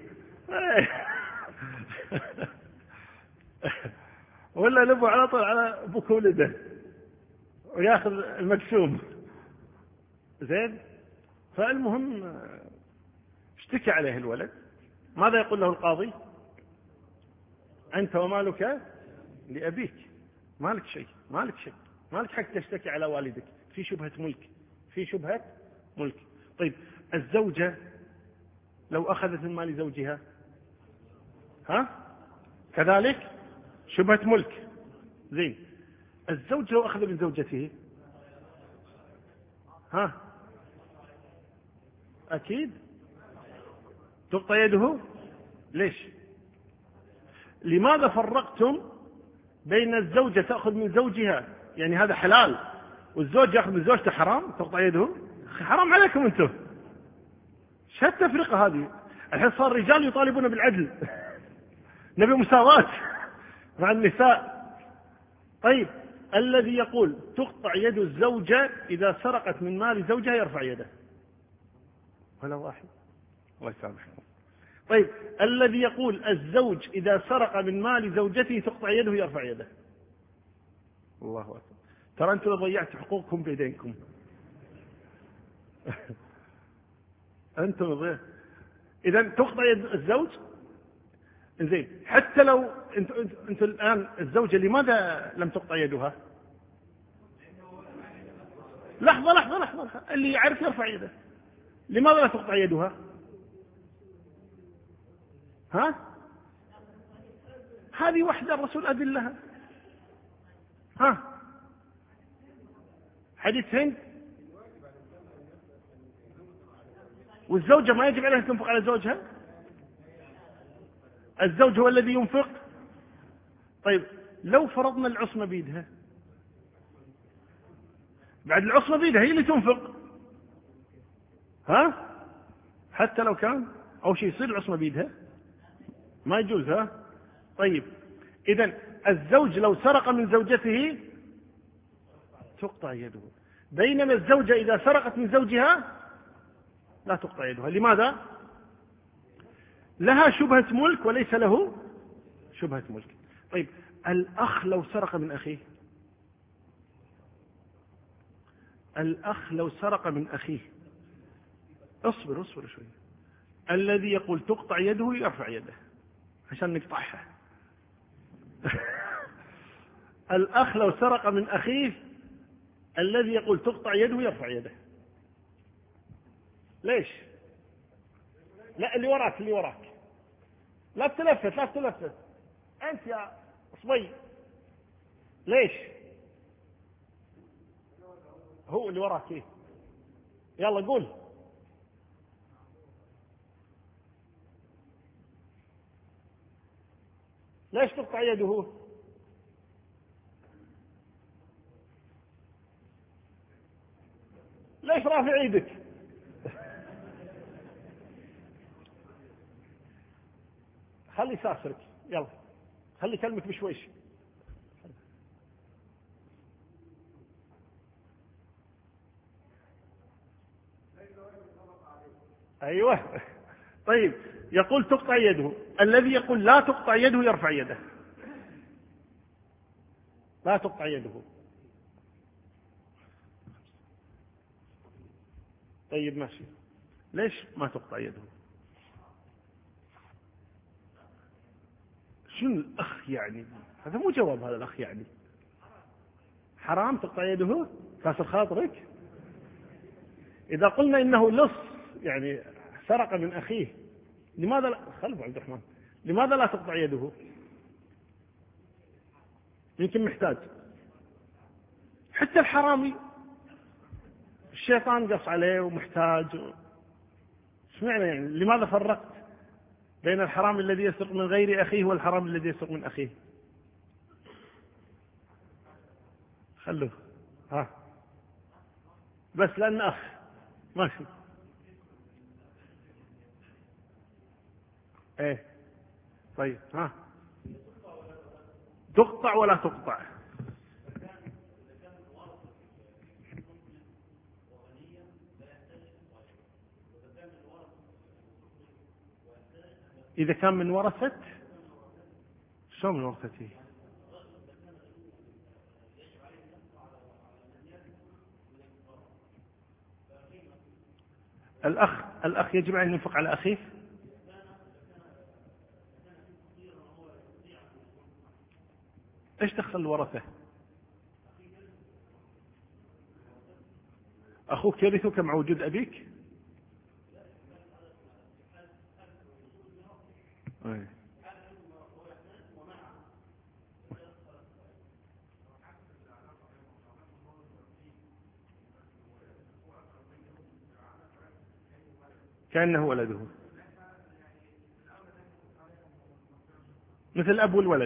ولا الأب على طول على أبوك ولده وياخذ المقسوم زين. فالمهم اشتكى عليه الولد، ماذا يقول له القاضي؟ أنت ومالك لأبيك، مالك شيء، مالك شيء، مالك حق تشتكي على والدك، في شبهة ملك، في شبهة ملك. طيب الزوجة لو أخذت من مال زوجها كذلك شبهة ملك زين. الزوج لو أخذ من زوجته أكيد تقطع يده. ليش؟ لماذا فرقتم بين الزوجة تأخذ من زوجها، يعني هذا حلال، والزوج يأخذ من زوجته حرام تقطع يده؟ حرام عليكم أنتم، شو التفرقة هذه؟ الحين صار الرجال يطالبون بالعدل نبي مساواة مع النساء. طيب الذي يقول تقطع يد الزوجة إذا سرقت من مال زوجها يرفع يده، ولا واحد، الله يسامحكم. طيب الذي يقول الزوج إذا سرق من مال زوجته تقطع يده يرفع يده، الله أكبر. ترى أنتم ضيعت حقوقكم بيدينكم أنتم ضيعت. إذا تقطع يد الزوج زين. حتى لو أنت الآن الزوجة لماذا لم تقطع يدها؟ لحظة اللي يعرف يرفع يده، لماذا لا تقطع يدها؟ هذه وحدة الرسول أذن لها. حديث هند، والزوجة ما يجب عليها أن تنفق على زوجها، الزوج هو الذي ينفق. طيب لو فرضنا العصمة بيدها، بعد العصمة بيدها هي اللي تنفق، ها، حتى لو كان أو شيء يصير العصمة بيدها ما يجوز. ها طيب، إذن الزوج لو سرق من زوجته تقطع يده، بينما الزوجة إذا سرقت من زوجها لا تقطع يدها. لماذا؟ لها شبهة ملك وليس له شبهة ملك. طيب الأخ لو سرق من أخيه، الأخ لو سرق من أخيه، اصبر شوي، الذي يقول تقطع يده يرفع يده عشان نقطعها. الأخ لو سرق من أخيه، الذي يقول تقطع يده يرفع يده. ليش؟ لا، اللي وراك لا تلفت أنت يا صبي. ليش؟ هو اللي وراك إيه؟ يلا قول. ليش تقطع يده؟ ليش رافع ايدك؟ خلي سافرك، يلا خلي كلمك بشويش. ايوه طيب، يقول تقطع يده، الذي يقول لا تقطع يده يرفع يده. لا تقطع يده. طيب ماشي، ليش ما تقطع يده؟ شنو الأخ يعني؟ هذا مو جواب، هذا الأخ يعني حرام تقطع يده؟ كاسر خاطرك؟ إذا قلنا إنه لص يعني سرق من أخيه، لماذا لا؟ خلف عبد الرحمن، لماذا لا تقطع يده؟ يمكن محتاج. حتى الحرامي الشيطان قص عليه ومحتاج. ايش معنى يعني؟ لماذا فرقت بين الحرام الذي يسرق من غير أخيه والحرام الذي يسرق من أخيه؟ خلوه، ها، بس لأن أخ ماشي. ايه طيب، ها، تقطع ولا تقطع؟ إذا كان من ورثة، شو من ورثته؟ الأخ يجب أن ينفق على أخيه. إيش دخل الورثة؟ أخوك يرثك مع وجود أبيك؟ أيه. كأنه ولده، مثل الأب والولد.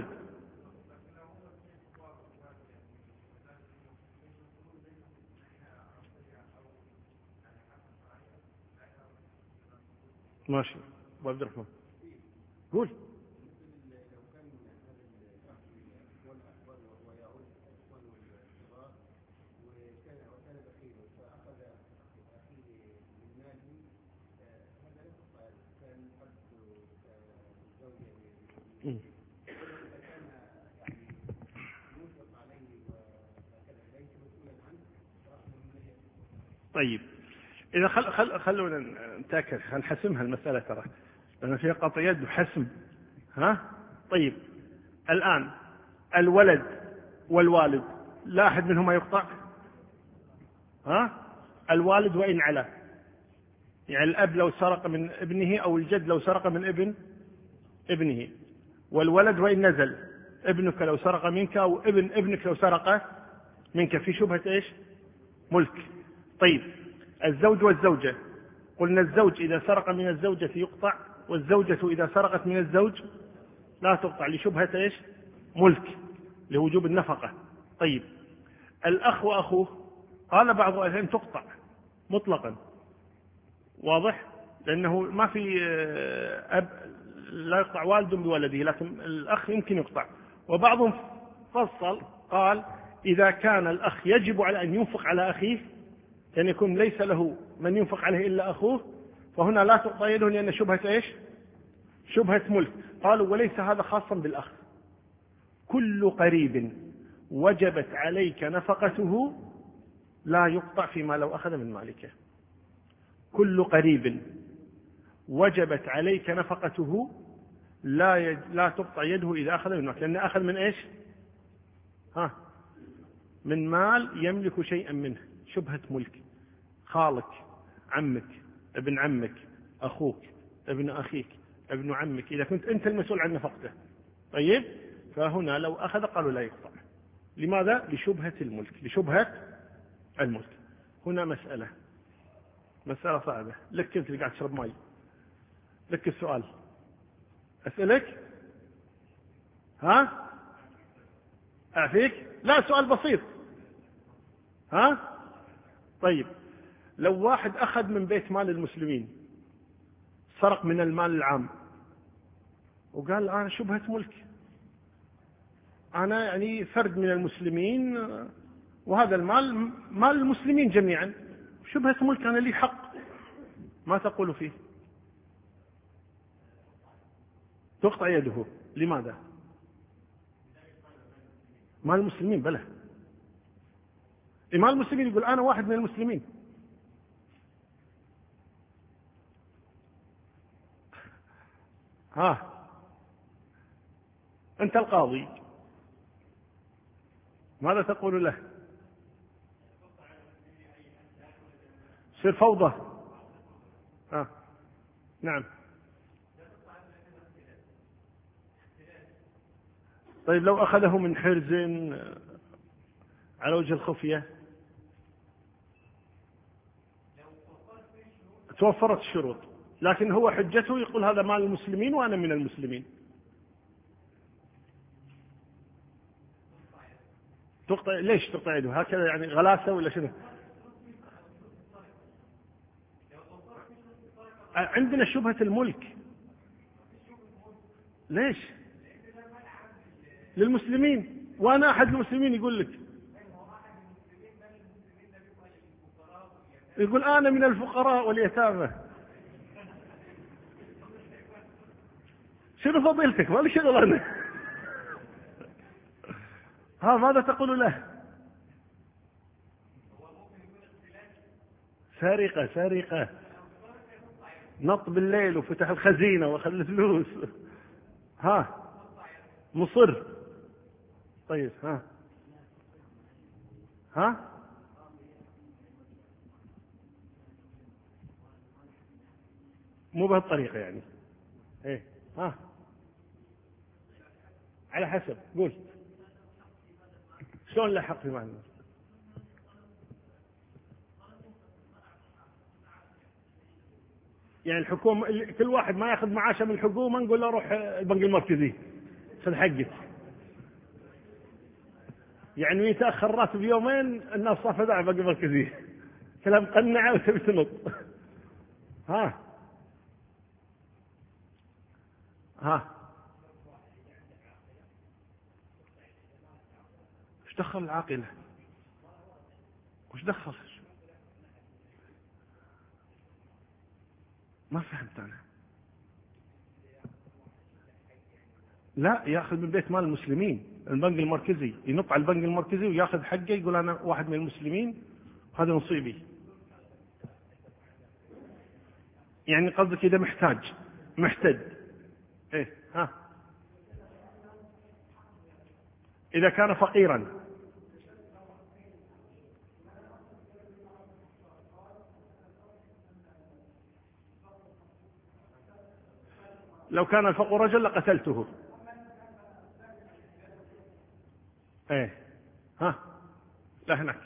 ماشي أبو عبد الرحمن، قول. طيب إذا خلونا نتأكد، نحسمها المسألة ترى، لأن فيها قطع يد وحسم. ها طيب، الآن الولد والوالد لا أحد منهما يقطع؟ ها، الوالد وإن علا، يعني الأب لو سرق من ابنه أو الجد لو سرق من ابنه، والولد وإن نزل، ابنك لو سرق منك أو ابنك لو سرق منك، في شبهة إيش؟ ملك. طيب الزوج والزوجة، قلنا الزوج إذا سرق من الزوجة يقطع، والزوجة إذا سرقت من الزوج لا تقطع لشبهة إيش؟ ملك. لوجوب النفقة. طيب الأخ وأخوه قال بعض أهل العلم تقطع مطلقا، واضح، لأنه ما في لا يقطع والد بولده، لكن الأخ يمكن يقطع. وبعضهم فصل قال إذا كان الأخ يجب على أن ينفق على أخيه، يعني يكون ليس له من ينفق عليه إلا أخوه، فهنا لا تقطع يده لأن شبهة إيش؟ شبهة ملك. قالوا وليس هذا خاصا بالأخ، كل قريب وجبت عليك نفقته لا يقطع فيما لو أخذ من مالكه. كل قريب وجبت عليك نفقته لا تقطع يده إذا أخذ من مالك، لأنه أخذ من إيش؟ من مال يملك شيئا منه، شبهة ملك. خالك، عمك، ابن عمك، أخوك، ابن أخيك، ابن عمك، إذا كنت أنت المسؤول عن نفقته. طيب فهنا لو أخذ قالوا لا يقطع. لماذا؟ لشبهة الملك، لشبهة الملك. هنا مسألة صعبة لك، أنت اللي قاعد تشرب ماء، لك السؤال أسألك. أعفيك؟ لا، سؤال بسيط. طيب لو واحد أخذ من بيت مال المسلمين، سرق من المال العام وقال أنا شبهة ملك، أنا يعني فرد من المسلمين وهذا المال مال المسلمين جميعا، شبهة ملك، أنا لي حق، ما تقول فيه؟ تقطع يده. لماذا؟ مال المسلمين بلى، مال المسلمين، يقول أنا واحد من المسلمين. أنت القاضي ماذا تقول له؟ يصير فوضى. نعم. طيب لو أخذه من حرز على وجه الخفية، توفرت الشروط، لكن هو حجته يقول هذا مال المسلمين وأنا من المسلمين. تقطع؟ ليش تقطع يده هكذا؟ يعني غلاسة ولا شنو؟ عندنا شبهة الملك. ليش؟ للمسلمين، وأنا أحد المسلمين يقول لك، يقول أنا من الفقراء واليتامى. شنو فضيلتك؟ ما لي شغل أنا. ماذا تقول له؟ سرقة، نط بالليل وفتح الخزينة وأخذ الفلوس. مصر. طيب مو بهالطريقة يعني. ايه على حسب. قول شلون لحق في معنى؟ يعني الحكومة كل واحد ما ياخذ معاشه من الحكومة نقول له روح البنك المركزي عشان حقك، يعني يتأخر راتب يومين الناس صافدة على البنك المركزي، كلام قنعة وتبي تنط. وش دخل العاقلة؟ وش دخل؟ ما فهمت أنا. لا، يأخذ من بيت مال المسلمين، البنك المركزي، ينط على البنك المركزي ويأخذ حقه، يقول أنا واحد من المسلمين هذا نصيبي. يعني قصدك إذا محتاج إيه؟ إذا كان فقيرا، لو كان الفقر رجل لقتلته. ايه لا، هناك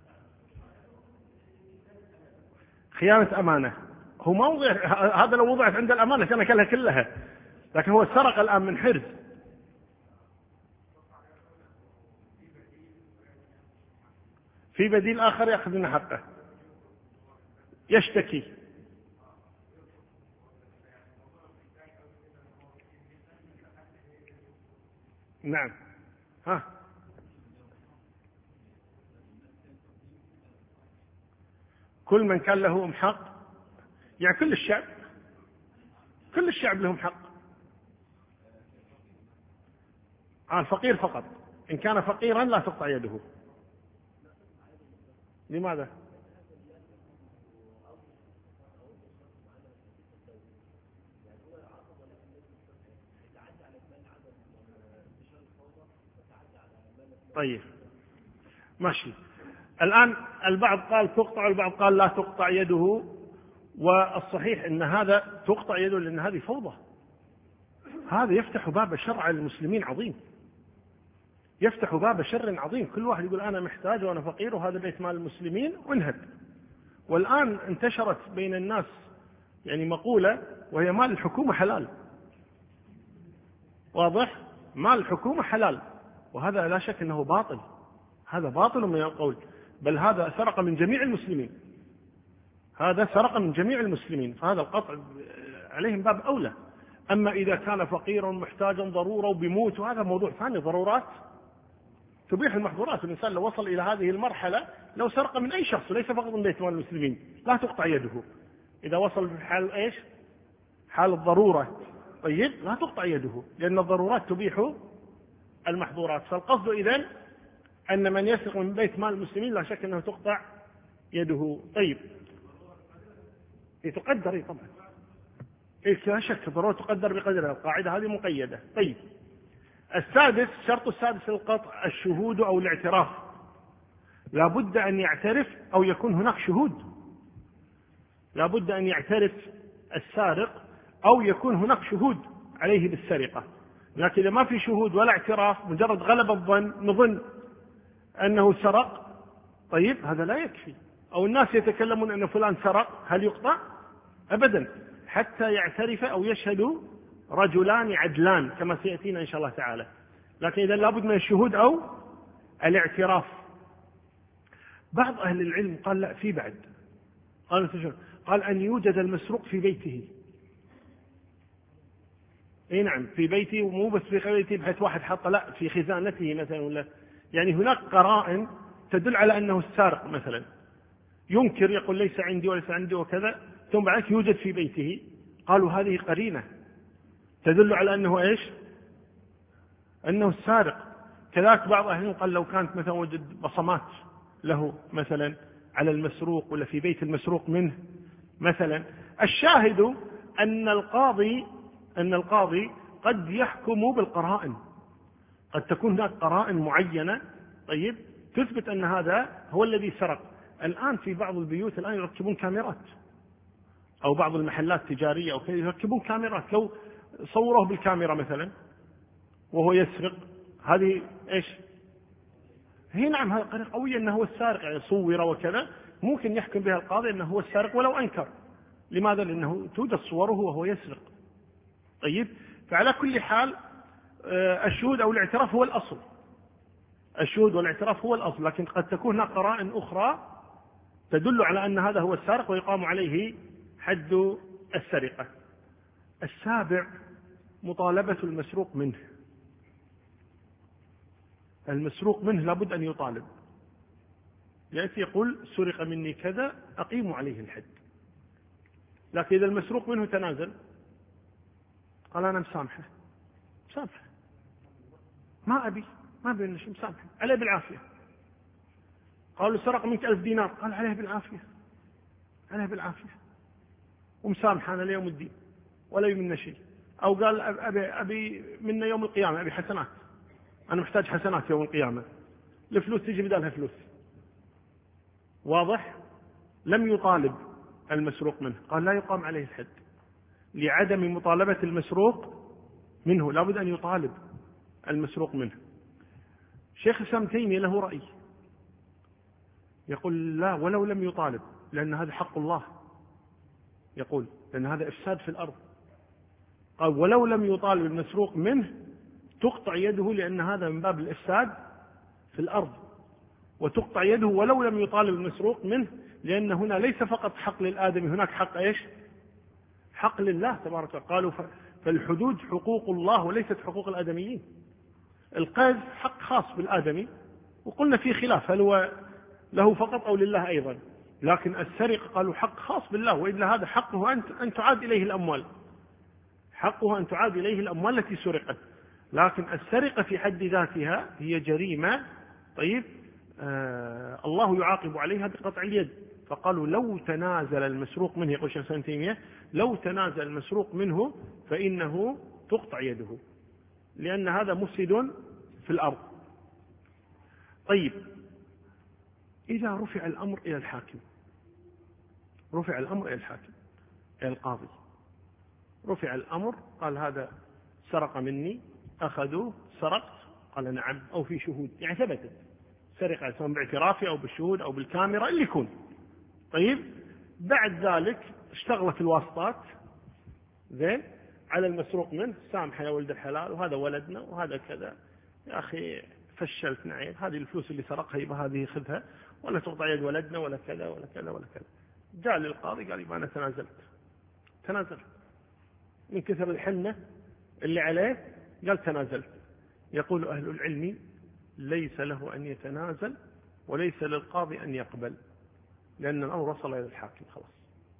خيانة أمانة. هو ما وضع هذا، لو وضعت عند الأمانة كان أكلها كلها، لكن هو سرق الآن من حرز. في بديل آخر يأخذ منه حقه، يشتكي. نعم. ها، كل من كان له حق، يعني كل الشعب لهم حق. الفقير فقط، إن كان فقيرا لا تقطع يده. لماذا؟ طيب ماشي. الآن البعض قال تقطع، البعض قال لا تقطع يده، والصحيح أن هذا تقطع يده لأن هذه فوضى. هذا يفتح باب شر على المسلمين عظيم، يفتح باب شر عظيم. كل واحد يقول أنا محتاج وأنا فقير وهذا بيت مال المسلمين، وانهب. والآن انتشرت بين الناس يعني مقولة، وهي مال الحكومة حلال. واضح؟ مال الحكومة حلال، وهذا لا شك أنه باطل. هذا باطل من القول، بل هذا سرق من جميع المسلمين، هذا سرق من جميع المسلمين، فهذا القطع عليهم باب أولى. أما إذا كان فقيرا محتاجا ضرورة وبيموت، وهذا موضوع ثاني. ضرورات تبيح المحظورات. الإنسان لو وصل إلى هذه المرحلة، لو سرق من أي شخص ليس فقط من بيت مال المسلمين، لا تقطع يده. إذا وصل في حال إيش؟ حال الضرورة. طيب لا تقطع يده، لأن الضرورات تبيح المحظورات. فالقصد إذن أن من يسرق من بيت مال المسلمين لا شك أنه تقطع يده. طيب تقدر طبعا، لا شك الضرورة تقدر بقدرها، القاعدة هذه مقيدة. طيب السادس، الشرط السادس للقطع الشهود أو الاعتراف. لا بد أن يعترف أو يكون هناك شهود. لا بد أن يعترف السارق أو يكون هناك شهود عليه بالسرقة. لكن إذا ما في شهود ولا اعتراف، مجرد غلب الظن، نظن أنه سرق، طيب هذا لا يكفي. أو الناس يتكلمون أن فلان سرق، هل يقطع؟ أبدا، حتى يعترف أو يشهد رجلان عدلان كما سيأتينا إن شاء الله تعالى. لكن إذا لابد من الشهود أو الاعتراف. بعض أهل العلم قال لا، في بعد، قال أن يوجد المسروق في بيته. اي نعم، في بيته، ومو بس في بيته بحيث واحد حط، لا، في خزانته مثلا، ولا يعني هناك قرائن تدل على أنه السارق مثلا، ينكر يقول ليس عندي وليس عندي وكذا، ثم بعد يوجد في بيته. قالوا هذه قرينة تدل على أنه إيش؟ أنه السارق. كذلك بعض أهل قال لو كانت مثلا وجد بصمات له مثلا على المسروق ولا في بيت المسروق منه مثلا. الشاهد أن القاضي قد يحكم بالقرائن، قد تكون هناك قرائن معينة طيب تثبت أن هذا هو الذي سرق. الآن في بعض البيوت الآن يركبون كاميرات، أو بعض المحلات التجارية أو كذا يركبون كاميرات، لو صوره بالكاميرا مثلا وهو يسرق، هذه إيش؟ هي نعم، هذا قرينة قوية أنه هو السارق، يعني صور وكذا، ممكن يحكم بها القاضي أنه هو السارق ولو أنكر. لماذا؟ لأنه توجد صوره وهو يسرق. طيب، فعلى كل حال الشهود أو الاعتراف هو الأصل، الشهود والاعتراف هو الأصل، لكن قد تكون هناك قرائن أخرى تدل على أن هذا هو السارق ويقام عليه حد السرقة. السابع مطالبة المسروق منه. المسروق منه لابد أن يطالب، يأتي يقول سرق مني كذا، أقيم عليه الحد. لكن إذا المسروق منه تنازل، قال أنا مسامحه، ما أبي مسامحه، عليه بالعافية. قالوا سرق منك 1000 دينار، قال عليه بالعافية ومسامح أنا ليوم الدين ولا يمنا شيء. أو قال أبي منا يوم القيامة، أبي حسنات، أنا محتاج حسنات يوم القيامة، الفلوس تجي بدالها فلوس. واضح؟ لم يطالب المسروق منه، قال لا يقام عليه الحد لعدم مطالبة المسروق منه، لابد أن يطالب المسروق منه. شيخ الإسلام تيمية له رأي، يقول لا، ولو لم يطالب، لأن هذا حق الله، يقول لأن هذا إفساد في الأرض. قال ولو لم يطالب المسروق منه تقطع يده، لأن هذا من باب الإفساد في الأرض. وتقطع يده ولو لم يطالب المسروق منه، لأن هنا ليس فقط حق للآدمي، هناك حق إيش؟ حق لله تبارك وتعالى. قالوا فالحدود حقوق الله وليست حقوق الآدميين. القذف حق خاص بالآدمي، وقلنا في خلاف هل هو له فقط أو لله أيضا، لكن السرقة قالوا حق خاص بالله، وإلا هذا حقه أن تعاد إليه الأموال، حقه أن تعاد إليه الأموال التي سرقت. لكن السرقة في حد ذاتها هي جريمة، طيب الله يعاقب عليها بقطع اليد. فقالوا لو تنازل المسروق منه، يقول شيخ ابن تيمية، لو تنازل المسروق منه فإنه تقطع يده، لأن هذا مفسد في الأرض. طيب إذا رفع الأمر إلى الحاكم، رفع الأمر إلى الحاكم، إلى القاضي، رفع الأمر قال هذا سرق مني، أخذوه، سرقت، قال نعم، أو في شهود، يعني ثبتت سرقة سواء باعترافي أو بالشهود أو بالكاميرا اللي يكون. طيب بعد ذلك اشتغلت الواسطات زين على المسروق منه، سامح يا ولد الحلال، وهذا ولدنا وهذا كذا، يا أخي فشلت نعيب، هذه الفلوس اللي سرقها يبقى هذه خذها، ولا تقطع يد ولدنا ولا كذا ولا كذا ولا كذا. جاء للقاضي قال يبقى أنا تنازلت من كثر الحنة اللي عليه، قال تنازلت. يقول أهل العلم ليس له أن يتنازل وليس للقاضي أن يقبل، لأن الأمر وصل إلى الحاكم خلاص.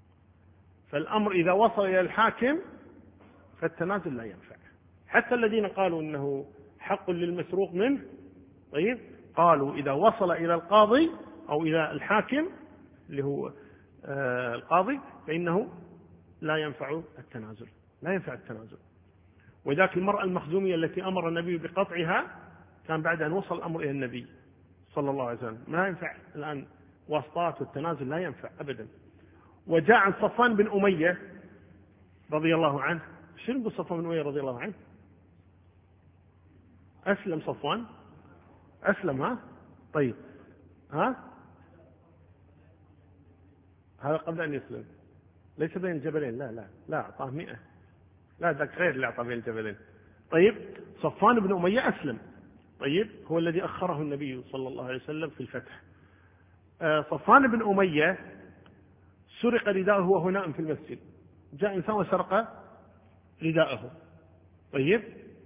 فالأمر إذا وصل إلى الحاكم فالتنازل لا ينفع. حتى الذين قالوا إنه حق للمسروق منه، طيب قالوا إذا وصل إلى القاضي أو إلى الحاكم اللي هو القاضي فإنه لا ينفع التنازل، لا ينفع التنازل. وذاك المرأة المخزومية التي أمر النبي بقطعها كان بعد أن وصل الأمر إلى النبي صلى الله عليه وسلم، ما ينفع الآن واسطات والتنازل، لا ينفع أبدا. وجاء عن صفوان بن أمية رضي الله عنه. شنو صفوان بن أمية رضي الله عنه؟ أسلم صفوان، أسلم ها؟ طيب ها؟ هذا قبل أن يسلم، ليس بين الجبلين، لا أعطاه 100، لا ذاك غير اللي أعطاه بين الجبلين. طيب صفوان بن أمية أسلم، طيب هو الذي أخره النبي صلى الله عليه وسلم في الفتح. صفوان بن أمية سرق رداءه وهو نائم في المسجد، جاء إنسان وسرق رداءه، طيب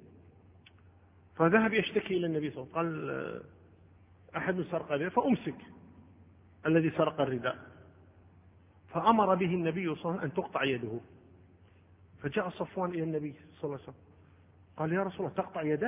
فذهب يشتكي إلى النبي صلى الله عليه وسلم، قال أحد سرق رداء، فأمسك الذي سرق الرداء، فأمر به النبي صلى الله عليه وسلم أن تقطع يده. فجاء صفوان إلى النبي صلى الله عليه وسلم قال يا رسول الله تقطع يده؟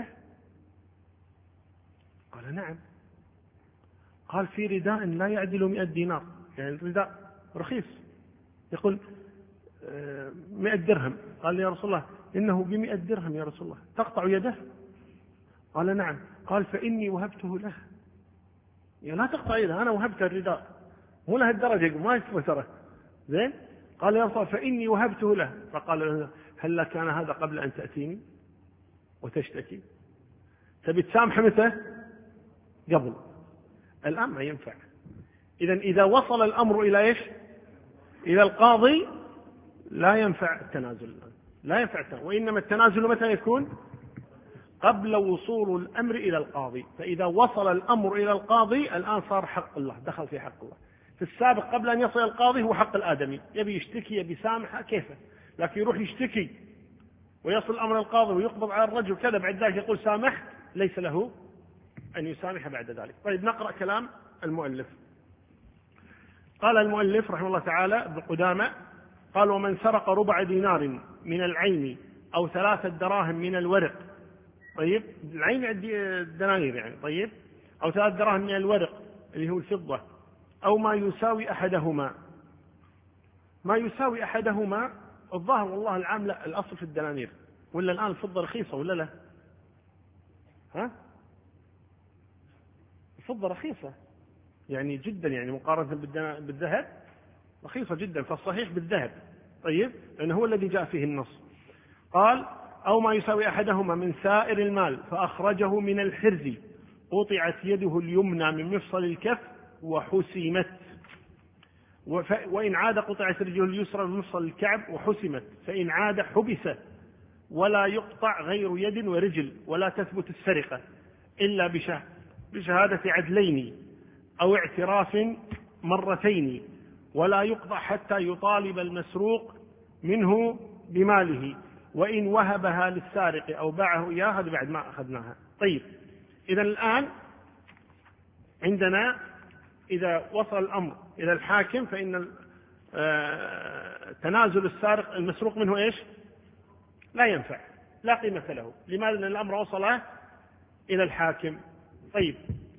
قال نعم. قال في رداء لا يعدل 100 دينار، يعني الرداء رخيص، يقول 100 درهم. قال يا رسول الله إنه ب100 درهم يا رسول الله، تقطع يده؟ قال نعم. قال فإني وهبته له، يعني لا تقطع يده، أنا وهبت الرداء، مو له الدرجة ما يتفسره زين. قال يا رسول الله فإني وهبته له. فقال هل كان هذا قبل أن تأتيني وتشتكي؟ تبي تسامح متى؟ قبل، الآن ما ينفع. إذا وصل الأمر إلى إيش؟ إلى القاضي لا ينفع التنازل الآن، لا ينفع التنازل. وإنما التنازل متى يكون؟ قبل وصول الأمر إلى القاضي. فإذا وصل الأمر إلى القاضي الآن صار حق الله، دخل في حق الله. في السابق قبل أن يصل القاضي هو حق الآدمي، يبي يشتكي يبي يسامح كيفه، لكن يروح يشتكي ويصل الأمر القاضي ويقبض على الرجل كذا، بعد ذلك يقول سامحت، ليس له أن يسامح بعد ذلك. طيب نقرأ كلام المؤلف. قال المؤلف رحمه الله تعالى ابن قدامة قال ومن سرق ربع دينار من العين أو 3 دراهم من الورق، طيب العين الدنانير يعني، طيب أو 3 دراهم من الورق اللي هو الفضة، أو ما يساوي أحدهما. ما يساوي أحدهما الظاهر والله العام لا، الأصل في الدنانير، ولا الآن الفضة رخيصة ولا لا؟ ها؟ الفضة رخيصة يعني جدا، يعني مقارنة بالذهب رخيصة جدا، فالصحيح بالذهب. طيب لأنه هو الذي جاء فيه النص. قال أو ما يساوي أحدهما من سائر المال فأخرجه من الحرز قطعت يده اليمنى من مفصل الكف وحسمت، وإن عاد قطعت رجله اليسرى من مفصل الكعب وحسمت، فإن عاد حبس، ولا يقطع غير يد ورجل، ولا تثبت السرقة إلا بشهادة عدلين أو اعتراف مرتين، ولا يقطع حتى يطالب المسروق منه بماله، وإن وهبها للسارق أو باعه إياه. هذا بعد ما أخذناها. طيب، إذا الآن عندنا إذا وصل الأمر إلى الحاكم فإن تنازل السارق المسروق منه إيش؟ لا ينفع، لا قيمة له. لماذا؟ لأن الأمر وصل إلى الحاكم. طيب،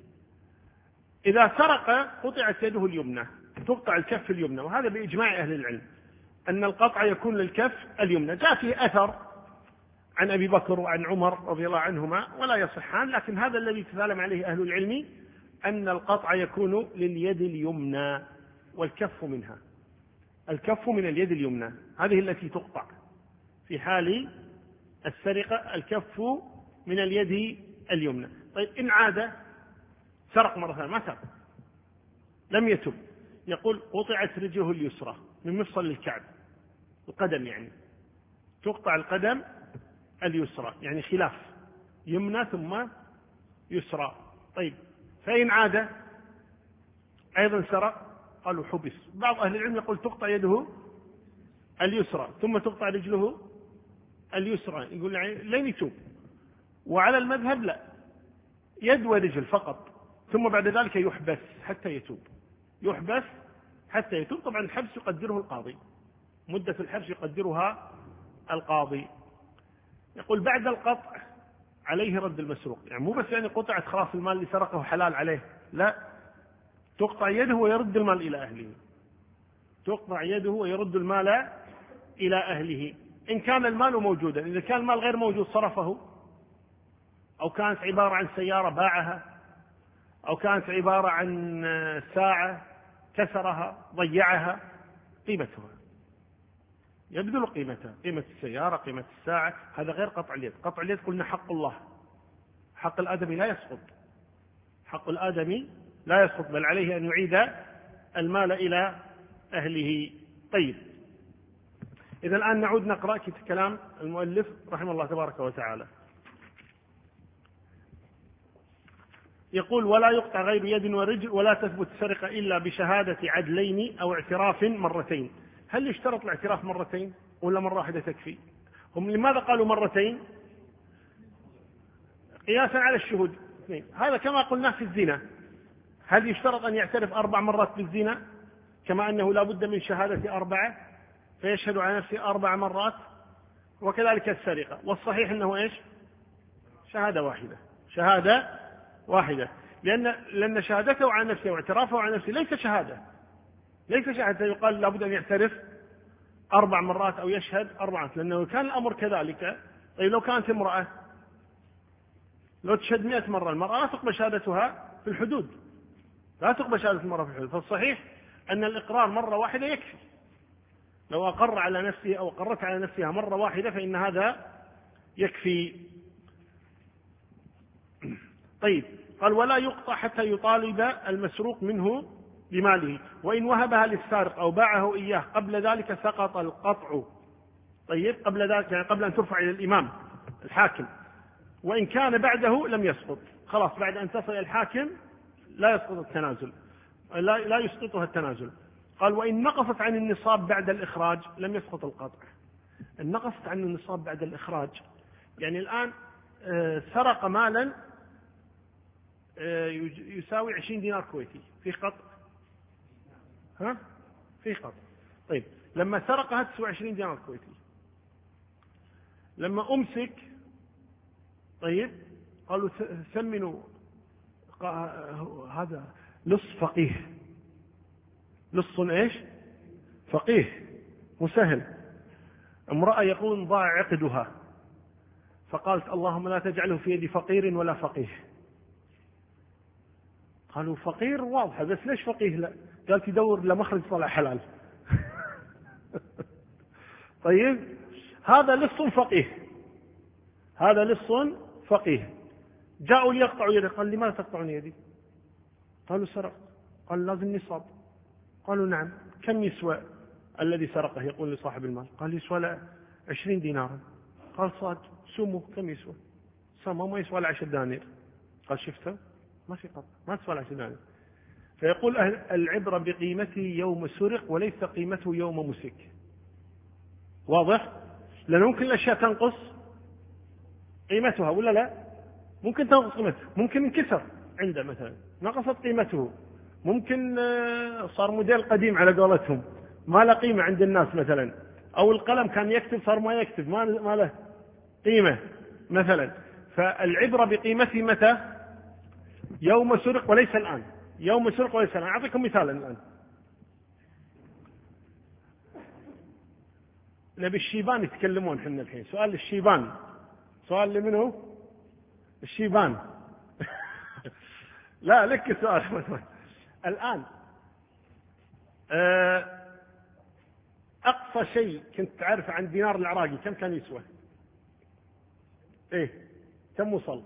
إذا سرق قطعت يده اليمنى، تقطع الكف اليمنى، وهذا بإجماع أهل العلم أن القطع يكون للكف اليمنى. جاء فيه أثر عن أبي بكر وعن عمر رضي الله عنهما ولا يصحان، لكن هذا الذي تسالم عليه أهل العلم أن القطع يكون لليد اليمنى والكف منها. الكف من اليد اليمنى، هذه التي تقطع في حال السرقة، الكف من اليد اليمنى. طيب، إن عاد سرق مرة ثانية، ما سرق، لم يتب، يقول قطعت رجله اليسرى من مفصل الكعب، القدم يعني، تقطع القدم اليسرى، يعني خلاف يمنى ثم يسرى. طيب، فإن عاد أيضا سرق، قالوا حبس. بعض أهل العلم يقول تقطع يده اليسرى ثم تقطع رجله اليسرى، يقول لن يتوب. وعلى المذهب لا، يد ورجل فقط، ثم بعد ذلك يحبس حتى يتوب. يحبس حتى يتوب. طبعا الحبس يقدره القاضي، مدة الحبس يقدرها القاضي. يقول بعد القطع عليه رد المسروق، يعني مو بس يعني قطعت خلاص المال اللي سرقه حلال عليه، لا، تقطع يده ويرد المال إلى أهله. تقطع يده ويرد المال إلى أهله إن كان المال موجودا. إذا كان المال غير موجود صرفه، أو كانت عبارة عن سيارة باعها، أو كانت عبارة عن ساعة كسرها ضيعها، قيمتها يبذل قيمتها، قيمة السيارة، قيمة الساعة. هذا غير قطع اليد. قطع اليد قلنا حق الله، حق الآدمي لا يسقط، حق الآدمي لا يسقط، بل عليه أن يعيد المال إلى أهله. طيب، إذا الآن نعود نقرأ كلام المؤلف رحمه الله تبارك وتعالى. يقول ولا يقطع غير يد ورجل، ولا تثبت السرقة إلا بشهادة عدلين أو اعتراف مرتين. هل يشترط الاعتراف مرتين ولا مرة واحدة تكفي؟ هم لماذا قالوا مرتين؟ قياسا على الشهود اثنين. هذا كما قلنا في الزنا، هل يشترط أن يعترف 4 مرات بالزنا كما أنه لا بد من شهادة 4 فيشهد على نفسه 4 مرات؟ وكذلك السرقة. والصحيح أنه إيش؟ شهادة واحدة، شهادة واحدة، لأن شهادته على نفسه واعترافه على نفسه ليس شهادة، ليس شهادة يقال لابد أن يعترف 4 مرات أو يشهد 4، لأنه كان الأمر كذلك. طيب، لو كانت امرأة لو تشهد 100 مرة، المرأة لا تقبل شهادتها في الحدود، لا تقبل شهادة المرأة في الحدود. فالصحيح أن الإقرار مرة واحدة يكفي. لو أقر على نفسه أو أقرت على نفسها مرة واحدة فإن هذا يكفي. طيب، قال ولا يقطع حتى يطالب المسروق منه بماله، وإن وهبها للسارق أو باعه إياه قبل ذلك سقط القطع. طيب، قبل ذلك يعني قبل أن ترفع إلى الإمام الحاكم. وإن كان بعده لم يسقط، خلاص بعد أن تصل إلى الحاكم لا يسقط التنازل، لا يسقطها التنازل. قال وإن نقصت عن النصاب بعد الإخراج لم يسقط القطع. إن نقصت عن النصاب بعد الإخراج يعني الآن سرق مالا يساوي 20 دينار كويتي، في قطع؟ في قطع. طيب، لما سرقها تسوى 20 دينار كويتي، لما أمسك، طيب، قالوا ثمنوا، هذا لص فقيه، لص ايش؟ فقيه، مسهل. امرأة يقول ضاع عقدها، فقالت اللهم لا تجعله في يد فقير ولا فقيه. قالوا فقير واضحة، بس ليش فقيه لا؟ قال تدور لمخرج طلع حلال. طيب، هذا لص فقيه، هذا لص فقيه. جاءوا ليقطعوا يده، قال لماذا تقطعون يدي؟ قالوا سرق. قال لازم نصاب. قالوا نعم. كم يسوى الذي سرقه؟ يقول لصاحب المال. قال يسوى 20 دينارا. قال صاد سموا. كم يسوى؟ سموا ما يسوى 10 دنانير. قال شفتوا ما في قطع، ما تسوى 10 دنانير. فيقول العبرة بقيمته يوم سرق وليس قيمته يوم مسك. واضح؟ لأن ممكن الأشياء تنقص قيمتها ولا لا؟ ممكن تنقص قيمتها، ممكن انكسر عنده مثلا نقصت قيمته، ممكن صار موديل قديم على قولتهم ما له قيمة عند الناس مثلا، أو القلم كان يكتب صار ما يكتب ما له قيمة مثلا. فالعبرة بقيمته متى؟ يوم سرق وليس الآن. يوم سرق وليس الآن. أعطيكم مثالا الآن. نبي الشيبان يتكلمون حنا الحين. سؤال للشيبان. سؤال لمنه؟ الشيبان. لا لك سؤال. الآن أقصى شيء كنت تعرف عن دينار العراقي كم كان يسوى؟ إيه كم وصل؟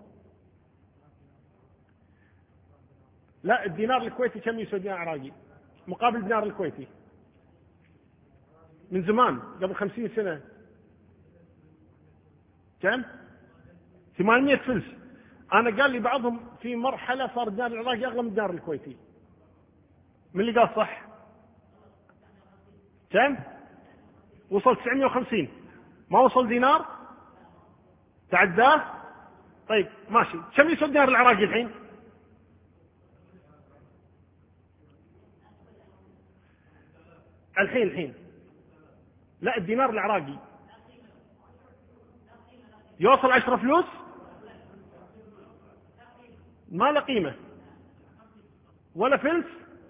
لا الدينار الكويتي كم يسوى دينار عراقي مقابل الدينار الكويتي؟ من زمان قبل 50 سنة كم؟ 800 فلس. أنا قال لي بعضهم في مرحلة صار الدينار العراقي أغلى من الدينار الكويتي. من اللي قال صح؟ كم؟ وصل 950. ما وصل دينار؟ تعداه؟ طيب ماشي. كم يسوى الدينار العراقي الحين؟ الحين لا الدينار العراقي يوصل 10 فلوس ما له قيمة ولا فلس.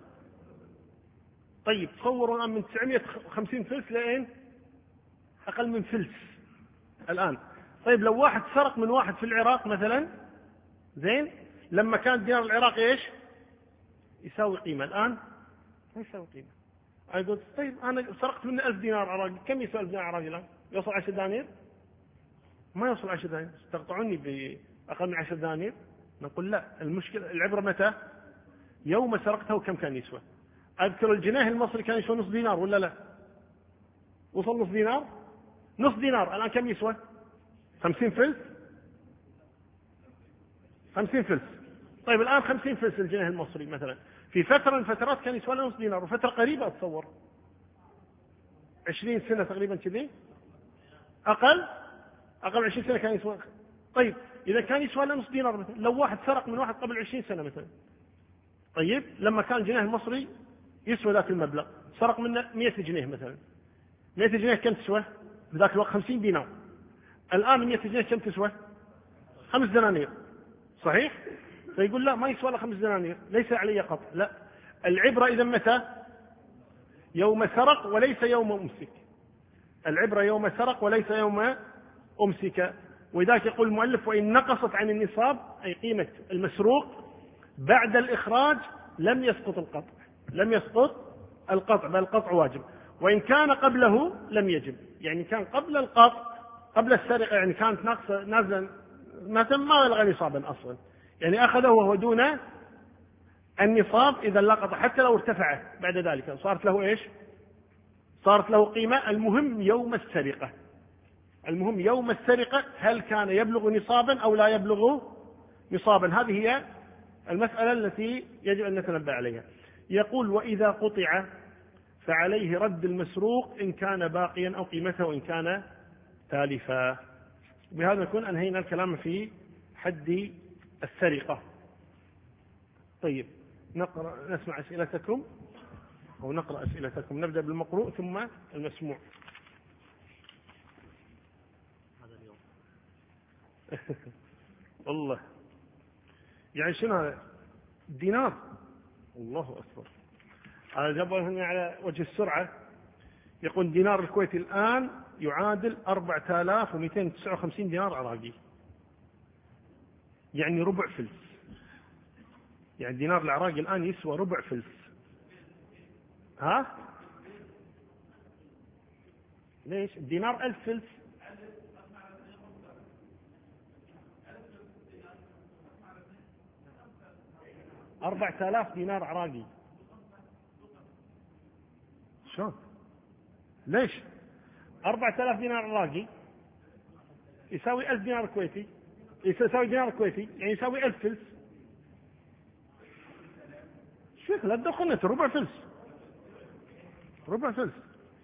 طيب تصوروا الآن من 950 فلس لين أقل من فلس الآن. طيب لو واحد سرق من واحد في العراق مثلا زين، لما كان الدينار العراقي ايش يساوي قيمة؟ الآن ما يساوي قيمة. أقول طيب أنا سرقت منه 1000 دينار عراقي، كم يساوي الدينار العراقي الآن؟ يوصل 10 دنانير؟ ما يوصل 10 دنانير. تقطعوني بأقل من 10 دنانير؟ نقول لا، المشكلة العبرة متى؟ يوم سرقته كم كان يسوى. أذكر الجنيه المصري كان يسوى نص دينار ولا لا؟ وصل نص دينار؟ نص دينار الآن كم يسوى؟ 50 فلس. 50 فلس. طيب الآن 50 فلس الجنيه المصري مثلا في فترة من الفترات كان يسوى نص دينار، وفترة قريبة أتصور 20 سنة تقريبا كذي، أقل 20 سنة كان يسوى. طيب إذا كان يسوى نص دينار مثلا، لو واحد سرق من واحد قبل 20 سنة مثلا، طيب لما كان الجنيه المصري يسوى ذاك المبلغ، سرق منه 100 جنيه مثلا، 100 جنيه كم تسوى؟ بذاك الوقت 50 دينار. الآن 100 جنيه كم تسوى؟ 5 دنانير صحيح؟ فيقول لا ما يسوى له 5 دنانير، ليس علي قطع. لا، العبرة إذا متى؟ يوم سرق وليس يوم أمسك. العبرة يوم سرق وليس يوم أمسك. ولذلك يقول المؤلف وإن نقصت عن النصاب أي قيمة المسروق بعد الإخراج لم يسقط القطع. لم يسقط القطع بل القطع واجب. وإن كان قبله لم يجب. يعني كان قبل القطع قبل السرقة يعني كانت ناقصة نازلا مثلا ما بلغ نصابا أصلا، يعني أخذه وهو دون النصاب إذا لا قطع حتى لو ارتفع بعد ذلك صارت له إيش؟ صارت له قيمة. المهم يوم السرقة. المهم يوم السرقة هل كان يبلغ نصابا أو لا يبلغ نصابا. هذه هي المسألة التي يجب أن نتنبه عليها. يقول وإذا قطع فعليه رد المسروق إن كان باقيا أو قيمته إن كان تالفا. بهذا نكون أنهينا الكلام في حد السرقة. طيب نسمع أسئلتكم أو نقرأ أسئلتكم. نبدأ بالمقروء ثم المسموع. هذا اليوم والله يعني شنو هذا؟ دينار. الله أكبر. هذا جابوا هنا على وجه السرعة. يقول دينار الكويتي الآن يعادل 4259 دينار عراقي، يعني ربع فلس. يعني الدينار العراقي الآن يسوى ربع فلس. ها؟ ليش؟ الدينار 1000 فلس. $4000 دينار عراقي. شلون؟ ليش؟ 4000 دينار عراقي يساوي 1000 دينار كويتي، يساوي دينار كويتي يعني يساوي 1000 فلس. شيخ لا تدخلنا ربع فلس، ربع فلس.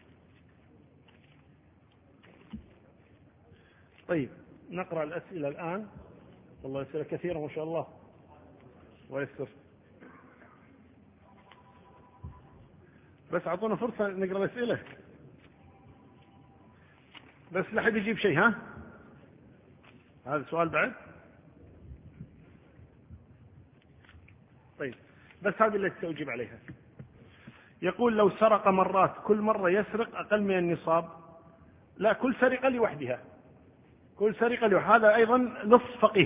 طيب نقرأ الأسئلة الآن. والله أسئلة كثيرة ما شاء الله ويسر. بس أعطونا فرصة نقرأ الأسئلة، بس لا حد يجيب شيء. ها هذا سؤال بعد. طيب بس هذه اللي سأجيب عليها. يقول لو سرق مرات كل مرة يسرق أقل من النصاب. لا، كل سرقة لوحدها، كل سرقة لوحدها. هذا أيضا نص فقيه.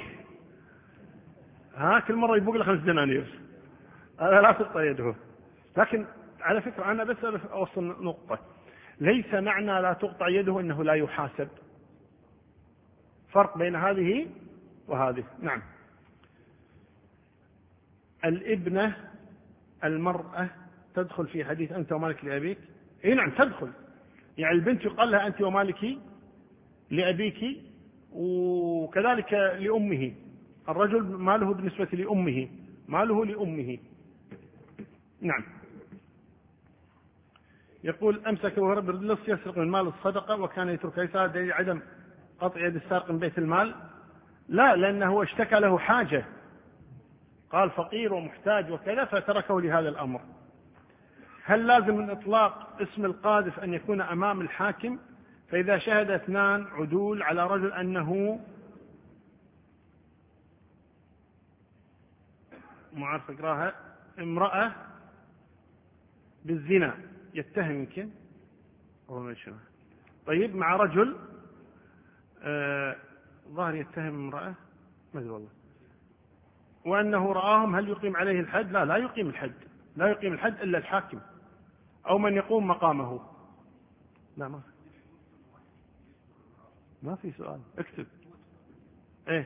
كل مرة يبوق له 5 دنانير، هذا لا تقطع يده. لكن على فكرة أنا بس أوصل نقطة، ليس معنى لا تقطع يده أنه لا يحاسب. فرق بين هذه وهذه. نعم. الابنة المرأة تدخل في حديث أنت ومالك لأبيك؟ إيه نعم تدخل. يعني البنت يقال لها أنت ومالك لأبيك، وكذلك لأمه. الرجل ماله بالنسبة لأمه، ماله لأمه. نعم. يقول أمسك وهو باللص يسرق من مال الصدقة وكان يترك. ليس هذا عدم قطع يد السارق من بيت المال؟ لا، لأنه اشتكى له حاجة، قال فقير ومحتاج وكذا فتركه لهذا الأمر. هل لازم من إطلاق اسم القاذف أن يكون أمام الحاكم؟ فإذا شهد 2 عدول على رجل أنه ما أعرف أقراها، امرأة بالزنا يتهم يمكن. طيب مع رجل ظاهر يتهم امرأة، ما أدري والله، وأنه رآهم، هل يقيم عليه الحد؟ لا، لا يقيم الحد، لا يقيم الحد إلا الحاكم أو من يقوم مقامه. لا ما في سؤال، اكتب. ايه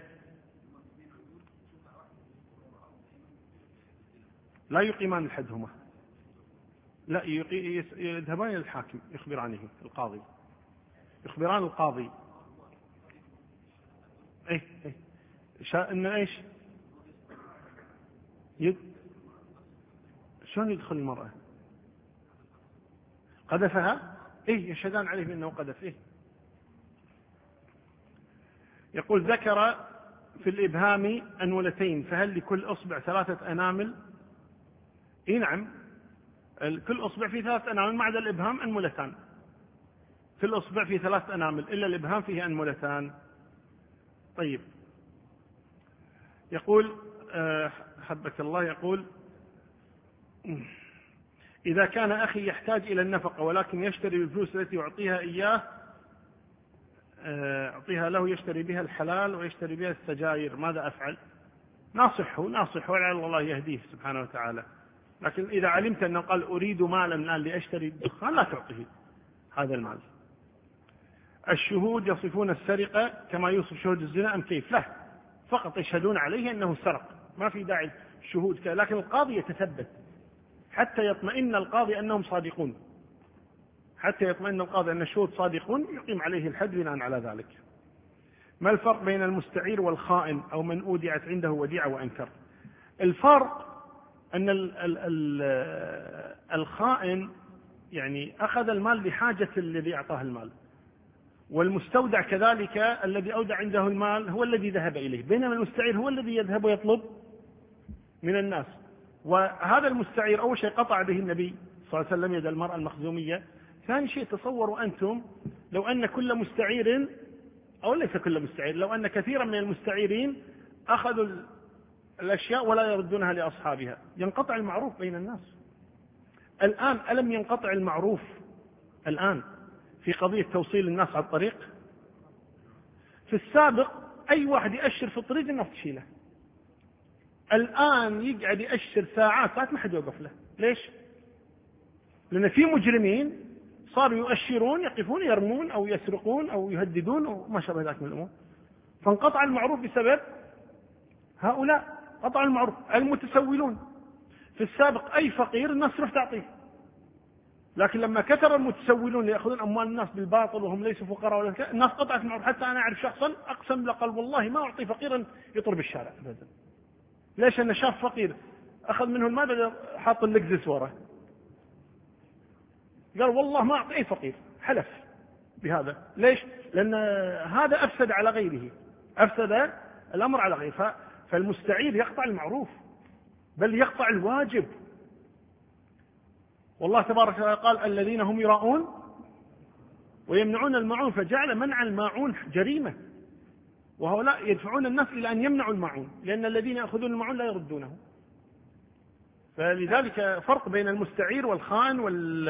لا يقيمان الحد هما، لا يذهبان إلى الحاكم يخبرانه القاضي، يخبران القاضي. ايه إنه ايش شلون يدخل المرأة؟ قذفها؟ ايه يشهدان عليه بأنه قذف. ايه. يقول ذكر في الإبهام أنولتين، فهل لكل أصبع 3 أنامل؟ اي نعم، كل أصبع فيه 3 أنامل ما عدا الإبهام أنملتان. في الأصبع فيه 3 أنامل إلا الإبهام فيه أنملتان. طيب يقول حبك الله، يقول إذا كان أخي يحتاج إلى النفقة ولكن يشتري بالفلوس التي أعطيها إياه، أعطيها له يشتري بها الحلال ويشتري بها السجاير، ماذا أفعل؟ ناصحه ولعل الله يهديه سبحانه وتعالى. لكن إذا علمت أنه قال أريد مالا الآن لأشتري الدخان، لا تعطيه هذا المال. الشهود يصفون السرقة كما يوصف شهود الزنا أم كيف؟ لا، فقط يشهدون عليه أنه سرق، ما في داعي الشهود لكن القاضي يتثبت حتى يطمئن القاضي أنهم صادقون، حتى يطمئن القاضي أن الشهود صادقون يقيم عليه الحد بناء على ذلك. ما الفرق بين المستعير والخائن أو من أودعت عنده وديعة وأنكر؟ الفرق أن الخائن يعني أخذ المال بحاجة الذي أعطاه المال، والمستودع كذلك الذي أودع عنده المال هو الذي ذهب إليه، بينما المستعير هو الذي يذهب ويطلب من الناس. وهذا المستعير أول شيء قطع به النبي صلى الله عليه وسلم يد المرأة المخزومية. ثاني شيء تصوروا أنتم لو أن كل مستعير، أو ليس كل مستعير، لو أن كثيرا من المستعيرين أخذوا الأشياء ولا يردونها لأصحابها، ينقطع المعروف بين الناس. الآن ألم ينقطع المعروف الآن في قضية توصيل الناس على الطريق؟ في السابق أي واحد يأشر في الطريق الناس تشيله، الآن يقعد يأشر ساعات ما حد يوقف له. ليش؟ لأن في مجرمين صاروا يؤشرون، يقفون يرمون أو يسرقون أو يهددون وما شابه ذلك من الأمور. فانقطع المعروف بسبب هؤلاء، قطع المعروف. المتسولون في السابق أي فقير الناس تروح تعطيه، لكن لما كثر المتسولون ليأخذون أموال الناس بالباطل وهم ليسوا فقراء ولا كذا، الناس قطعت المعروف. حتى أنا أعرف شخصا أقسم له قال والله ما أعطي فقيرا يطر بالشارع أبدا. ليش؟ أنه شاف فقير أخذ منه المال بدل حاط اللقزس ورا، قال والله ما أعطي أي فقير، حلف بهذا. ليش؟ لأن هذا أفسد على غيره، أفسد الأمر على غيره. فالمستعير يقطع المعروف بل يقطع الواجب. والله تبارك وتعالى قال الذين هم يراءون ويمنعون الماعون، فجعل منع الماعون جريمة، وهؤلاء يدفعون الناس إلى أن يمنعوا الماعون، لأن الذين يأخذون الماعون لا يردونه. فلذلك فرق بين المستعير والخان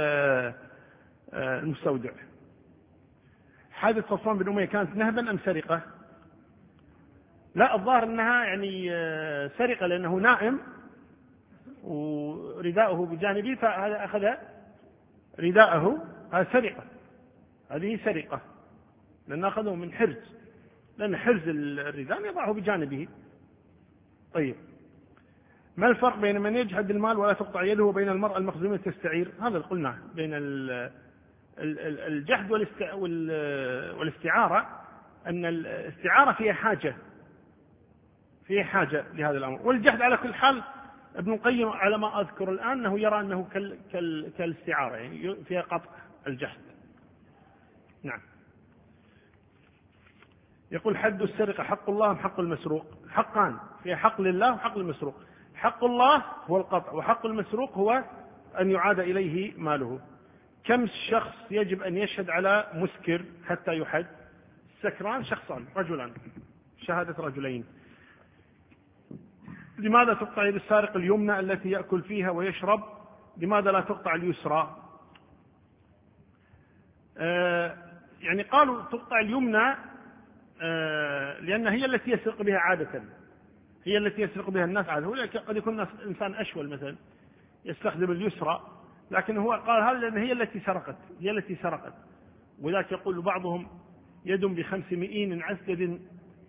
والمستودع. حادث صفوان بن أمية كانت نهبا أم سرقة؟ لا، الظاهر أنها يعني سرقة، لأنه نائم ورداءه بجانبه، فهذا أخذ رداءه، هذا سرقة، هذه سرقة، لأن أخذه من حرز، لأن حرز الرداء يضعه بجانبه. طيب، ما الفرق بين من يجحد المال ولا تقطع يده وبين المرأة المخزومية تستعير؟ هذا اللي قلناه بين الجحد والاستعارة، أن الاستعارة فيها حاجة لهذا الأمر، والجحد على كل حال ابن القيم على ما أذكر الآن أنه يرى أنه كالاستعارة، يعني فيها قطع الجحد. نعم. يقول حد السرقة حق الله أم حق المسروق؟ حقان، فيها حق لله وحق المسروق. حق الله هو القطع، وحق المسروق هو أن يعاد إليه ماله. كم شخص يجب أن يشهد على مسكر حتى يحد؟ السكران شخصان، رجلان، شهادة رجلين. لماذا تقطع يد السارق اليمنى التي يأكل فيها ويشرب؟ لماذا لا تقطع اليسرى؟ يعني قالوا تقطع اليمنى لأن هي التي يسرق بها عادة، هي التي يسرق بها الناس عادة. قد يكون إنسان أشول مثلا يستخدم اليسرى، لكن هو قال هذا لأن هي التي سرقت. وذلك يقول بعضهم يد ب500 عسجد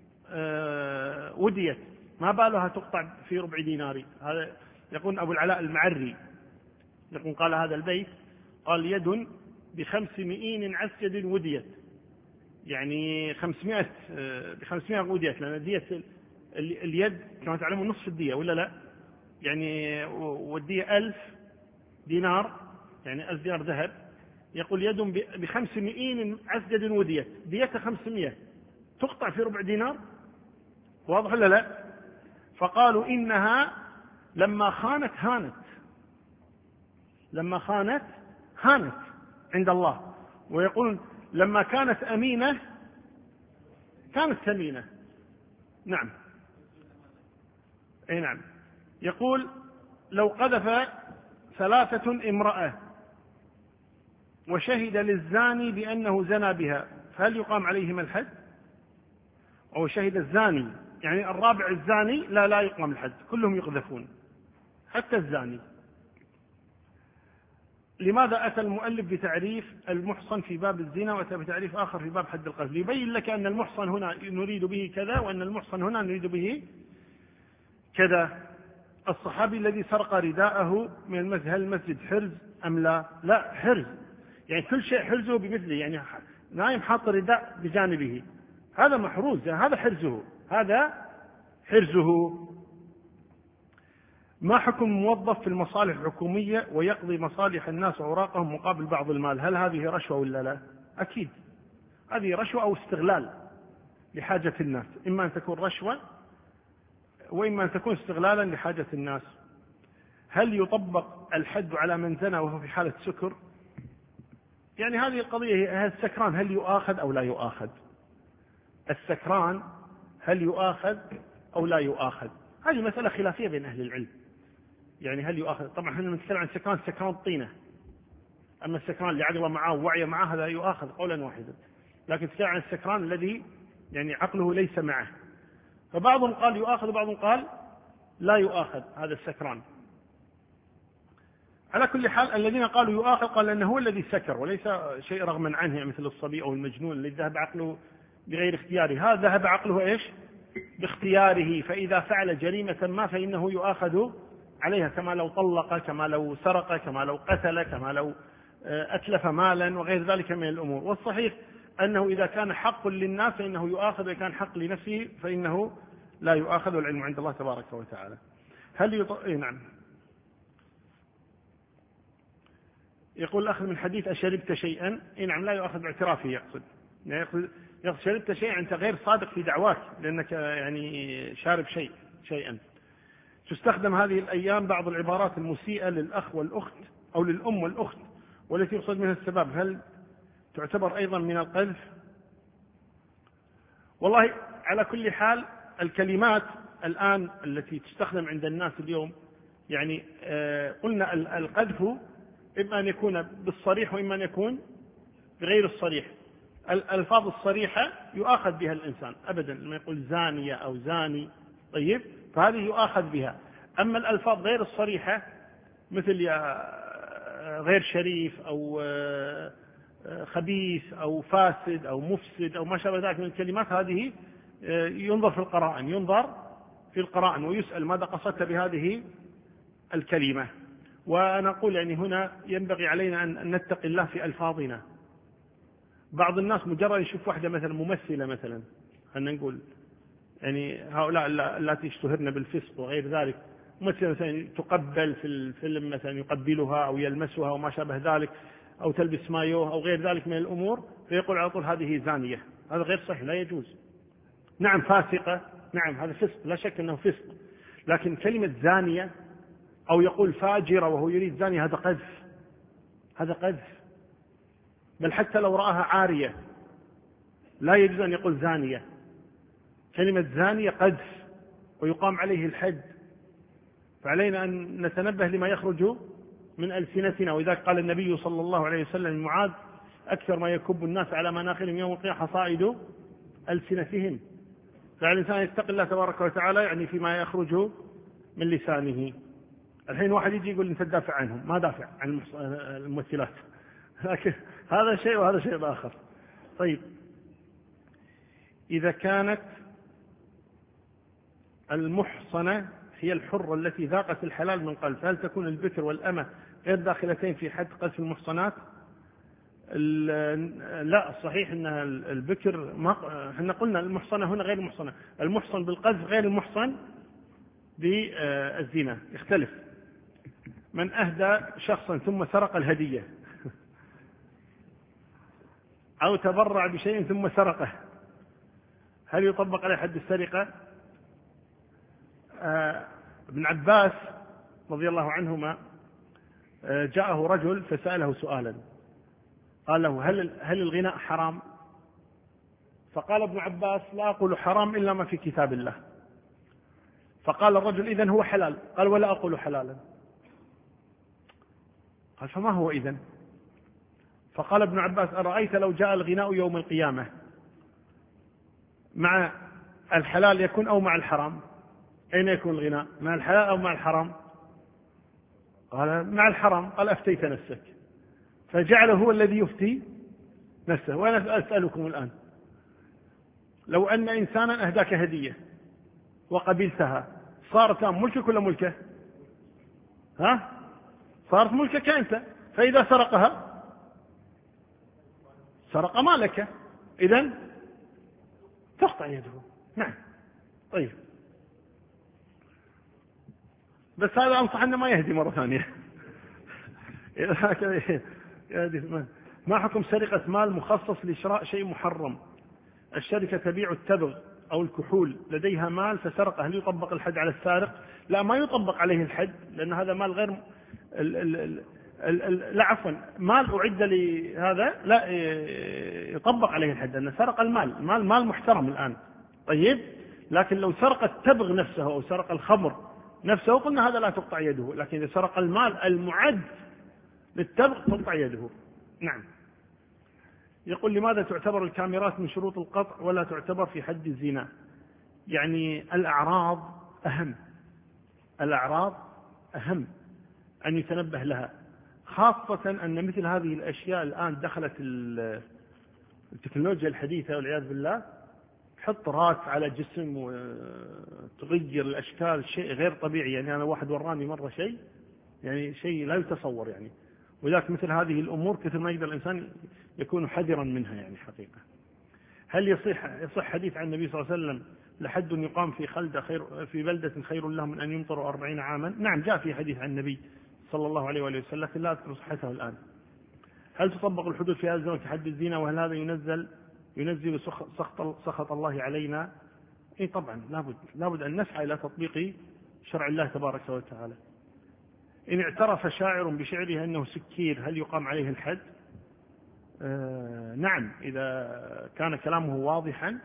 وديت، ما بالها تقطع في ربع دينار. هذا يقول أبو العلاء المعري، يقول قال هذا البيت، قال يد ب500 عسجد وديت، يعني 500 وديت، لأن دية اليد كما تعلمون نصف الدية ولا لا؟ يعني والدية 1000 دينار، يعني 1000 دينار ذهب. يقول يد ب500 عسجد وديت، ديتها 500 تقطع في ربع دينار، واضح ولا لا؟ فقالوا إنها لما خانت هانت عند الله. ويقول لما كانت أمينة كانت ثمينة. نعم، أي نعم. يقول لو قذف 3 امرأة وشهد للزاني بأنه زنى بها، فهل يقام عليهم الحد؟ أو شهد الزاني، يعني الرابع الزاني، لا يقام الحد، كلهم يقذفون حتى الزاني. لماذا أتى المؤلف بتعريف المحصن في باب الزنا وأتى بتعريف آخر في باب حد القذف؟ ليبين لك أن المحصن هنا نريد به كذا، وأن المحصن هنا نريد به كذا. الصحابي الذي سرق رداءه من المسجد، هل المسجد حرز أم لا؟ لا، حرز، يعني كل شيء حرزه بمثله، يعني نايم حاط الرداء بجانبه، هذا محروز، يعني هذا حرزه. ما حكم موظف في المصالح الحكومية ويقضي مصالح الناس وأوراقهم مقابل بعض المال؟ هل هذه رشوة ولا لا؟ أكيد هذه رشوة أو استغلال لحاجة الناس، إما أن تكون رشوة وإما أن تكون استغلالا لحاجة الناس. هل يطبق الحد على من زنى وهو في حالة سكر؟ يعني هذه القضية، هل السكران هل يؤاخذ أو لا يؤاخذ؟ السكران هل يؤاخذ أو لا يؤاخذ؟ هذه مسألة خلافية بين أهل العلم، يعني هل يؤاخذ؟ طبعا احنا نتكلم عن سكران الطينة، أما السكران اللي عقله معه ووعيه معه هذا يؤاخذ قولا واحدا، لكن نتكلم عن السكران الذي يعني عقله ليس معه، فبعضهم قال يؤاخذ وبعضهم قال لا يؤاخذ هذا السكران. على كل حال الذين قالوا يؤاخذ قال لأنه هو الذي سكر وليس شيء رغما عنه، يعني مثل الصبي أو المجنون الذي ذهب عقله بغير اختياره، هذا ذهب عقله إيش؟ باختياره، فإذا فعل جريمة ما فإنه يؤاخذ عليها، كما لو طلق، كما لو سرق، كما لو قتل، كما لو أتلف مالا وغير ذلك من الأمور. والصحيح أنه إذا كان حق للناس فإنه يؤاخذ، وإذا كان حق لنفسه فإنه لا يؤاخذ، والعلم عند الله تبارك وتعالى. نعم. يقول الأخذ من حديث أشربت شيئا، نعم لا يؤخذ باعترافه، يقصد شربت شيئا أنت غير صادق في دعواك لأنك يعني شارب شيئا. تستخدم هذه الأيام بعض العبارات المسيئة للأخ والأخت أو للأم والأخت والتي يقصد منها السباب، هل تعتبر أيضا من القذف؟ والله على كل حال الكلمات الآن التي تستخدم عند الناس اليوم يعني قلنا القذف إما أن يكون بالصريح وإما أن يكون بغير الصريح. الألفاظ الصريحة يؤاخذ بها الإنسان أبدا، لما يقول زانية أو زاني طيب فهذه يؤاخذ بها. أما الألفاظ غير الصريحة مثل غير شريف أو خبيث أو فاسد أو مفسد أو ما شابه ذلك من الكلمات، هذه ينظر في القرائن ويسأل ماذا قصدت بهذه الكلمة. وأنا أقول يعني هنا ينبغي علينا أن نتقي الله في ألفاظنا. بعض الناس مجرد يشوف واحدة مثلا ممثلة مثلا، خلينا نقول يعني هؤلاء التي اشتهرن بالفسق وغير ذلك، ممثلة مثلا تقبل في الفيلم مثلا يقبلها أو يلمسها وما شابه ذلك، أو تلبس مايوه أو غير ذلك من الأمور، فيقول على طول هذه زانية. هذا غير صحيح، لا يجوز. نعم فاسقة، نعم هذا فسق لا شك أنه فسق، لكن كلمة زانية أو يقول فاجرة وهو يريد زانية هذا قذف. بل حتى لو رآها عارية لا يجوز أن يقول زانية. كلمة زانية قذف ويقام عليه الحد. فعلينا أن نتنبه لما يخرج من ألسنتنا. وإذا قال النبي صلى الله عليه وسلم لمعاذ أكثر ما يكب الناس على مناخرهم يوم القيامة حصائد ألسنتهم. فعلى الإنسان يتقي الله تبارك وتعالى يعني فيما يخرج من لسانه. الحين واحد يجي يقول أنت تدافع عنهم، ما دافع عن الممثلات، لكن هذا شيء وهذا شيء آخر. طيب إذا كانت المحصنة هي الحرة التي ذاقت الحلال من قلب، هل تكون البكر والأمة غير داخلتين في حد قذف المحصنات؟ لا، صحيح أنها البكر احنا قلنا المحصنة هنا غير المحصنة. المحصن بالقذف غير المحصن بالزنا، يختلف. من أهدى شخصا ثم سرق الهدية أو تبرع بشيء ثم سرقه، هل يطبق عليه حد السرقة؟ ابن عباس رضي الله عنهما جاءه رجل فسأله سؤالا، قال له هل الغناء حرام؟ فقال ابن عباس لا أقول حرام إلا ما في كتاب الله. فقال الرجل إذن هو حلال؟ قال ولا أقول حلالا. قال فما هو إذن؟ فقال ابن عباس أرأيت لو جاء الغناء يوم القيامة مع الحلال يكون أو مع الحرام؟ أين يكون الغناء، مع الحلال أو مع الحرام؟ قال مع الحرام. قال أفتيت نفسك. فجعله هو الذي يفتي نفسه. وأنا أسألكم الآن، لو أن إنسانا أهداك هدية وقبلتها صارت ملكك ولا ملكه؟ صارت ملكك أنت. فإذا سرقها سرق مالك، إذن تقطع يده. نعم. طيب بس هذا أنصح أنه ما يهدي مرة ثانية. ما حكم سرقة مال مخصص لشراء شيء محرم؟ الشركة تبيع التبغ أو الكحول، لديها مال فسرقه، هل يطبق الحد على السارق؟ لا، ما يطبق عليه الحد، لأن هذا مال غير لا عفوا، مال أعد لهذا لا يطبق عليه الحد، لأنه سرق المال، مال محترم الآن. طيب لكن لو سرق التبغ نفسه أو سرق الخمر نفسه قلنا هذا لا تقطع يده، لكن إذا سرق المال المعد للتبغ تقطع يده. نعم. يقول لماذا تعتبر الكاميرات من شروط القطع ولا تعتبر في حد الزنا؟ يعني الأعراض أهم أن يتنبه لها، خاصة أن مثل هذه الأشياء الآن دخلت التكنولوجيا الحديثة والعياذ بالله، تحط راس على جسم وتغير الأشكال، شيء غير طبيعي. يعني أنا واحد وراني مرة شيء لا يتصور يعني. ولذلك مثل هذه الأمور كثر ما يقدر الإنسان يكون حذرا منها يعني حقيقة. هل يصح حديث عن النبي صلى الله عليه وسلم لحد يقام في بلدة خير له من أن يمطروا 40 عاما؟ نعم، جاء في حديث عن النبي صلى الله عليه وآله وسلم، لكن لا أذكر صحته الآن. هل تطبق الحدود في هذا الزمن كحد الزنا، وهل هذا ينزل سخط الله علينا؟ اي طبعا لابد أن نسعى إلى تطبيق شرع الله تبارك وتعالى. إن اعترف شاعر بشعره أنه سكير هل يقام عليه الحد؟ نعم، إذا كان كلامه واضحا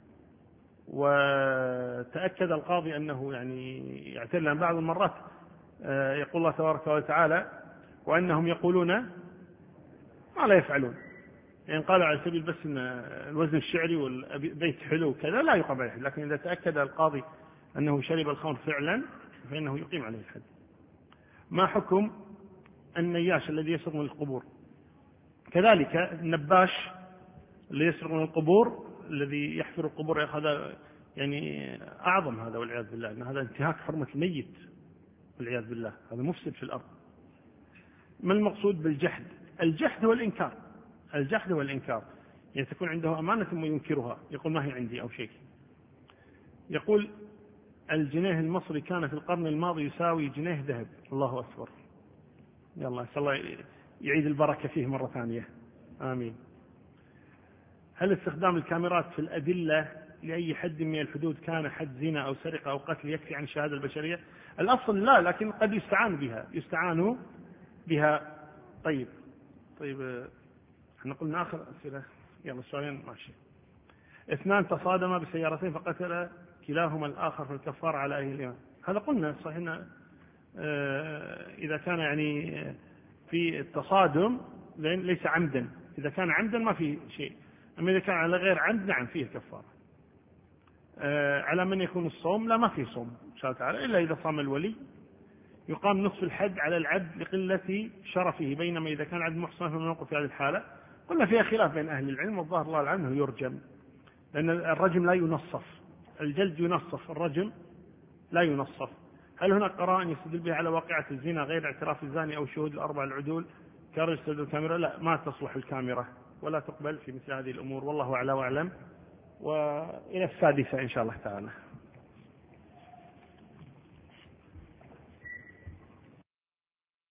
وتأكد القاضي أنه يعني يعتل. عن بعض المرات يقول الله تبارك وتعالى وأنهم يقولون ما لا يفعلون، يعني قالوا على سبيل بس أن الوزن الشعري والبيت حلو وكذا لا يقام عليه الحد، لكن إذا تأكد القاضي أنه شرب الخمر فعلا فإنه يقيم عليه الحد. ما حكم النياش الذي يسرق من القبور؟ كذلك النباش الذي يسرق من القبور، الذي يحفر القبور، هذا يعني أعظم هذا والعياذ بالله، أن هذا انتهاك حرمة الميت والعياذ بالله، هذا مفسد في الأرض. ما المقصود بالجحد؟ الجحد هو الإنكار، الجحد هو الإنكار، يعني تكون عنده أمانة ثم ينكرها، يقول ما هي عندي أو شيء. يقول الجنيه المصري كان في القرن الماضي يساوي جنيه ذهب. الله أكبر، يلا إن شاء الله يعيد البركة فيه مرة ثانية، آمين. هل استخدام الكاميرات في الأدلة لأي حد من الحدود كان حد زنا أو سرقة أو قتل يكفي عن الشهادة البشرية؟ الأصل لا، لكن قد يستعان بها. طيب احنا قلنا آخر أسئلة، يلا السؤالين ماشي. 2 تصادما بسيارتين فقتل كلاهما الآخر في الكفار على أهل الإيمان. هذا قلنا صحيح إذا كان يعني في التصادم ليس عمدا، إذا كان عمدا ما في شيء، أما إذا كان على غير عمد نعم فيه كفارة. على من يكون الصوم؟ لا، ما فيه صوم إن شاء الله تعالى إلا إذا صام الولي. يقام نصف الحد على العبد لقلة شرفه، بينما إذا كان عبد محصن فمنوقف في هذه الحالة. قلنا فيها خلاف بين أهل العلم، والظاهر الله عنه يرجم، لأن الرجم لا ينصف، الجلد ينصف، الرجم لا ينصف. هل هناك قرائن يستدل بها على واقعة الزنا غير اعتراف الزاني أو شهود الأربع العدول كرجل الكاميرا؟ لا، ما تصلح الكاميرا ولا تقبل في مثل هذه الأمور، والله أعلى وأعلم. وإلى 6 إن شاء الله تعالى.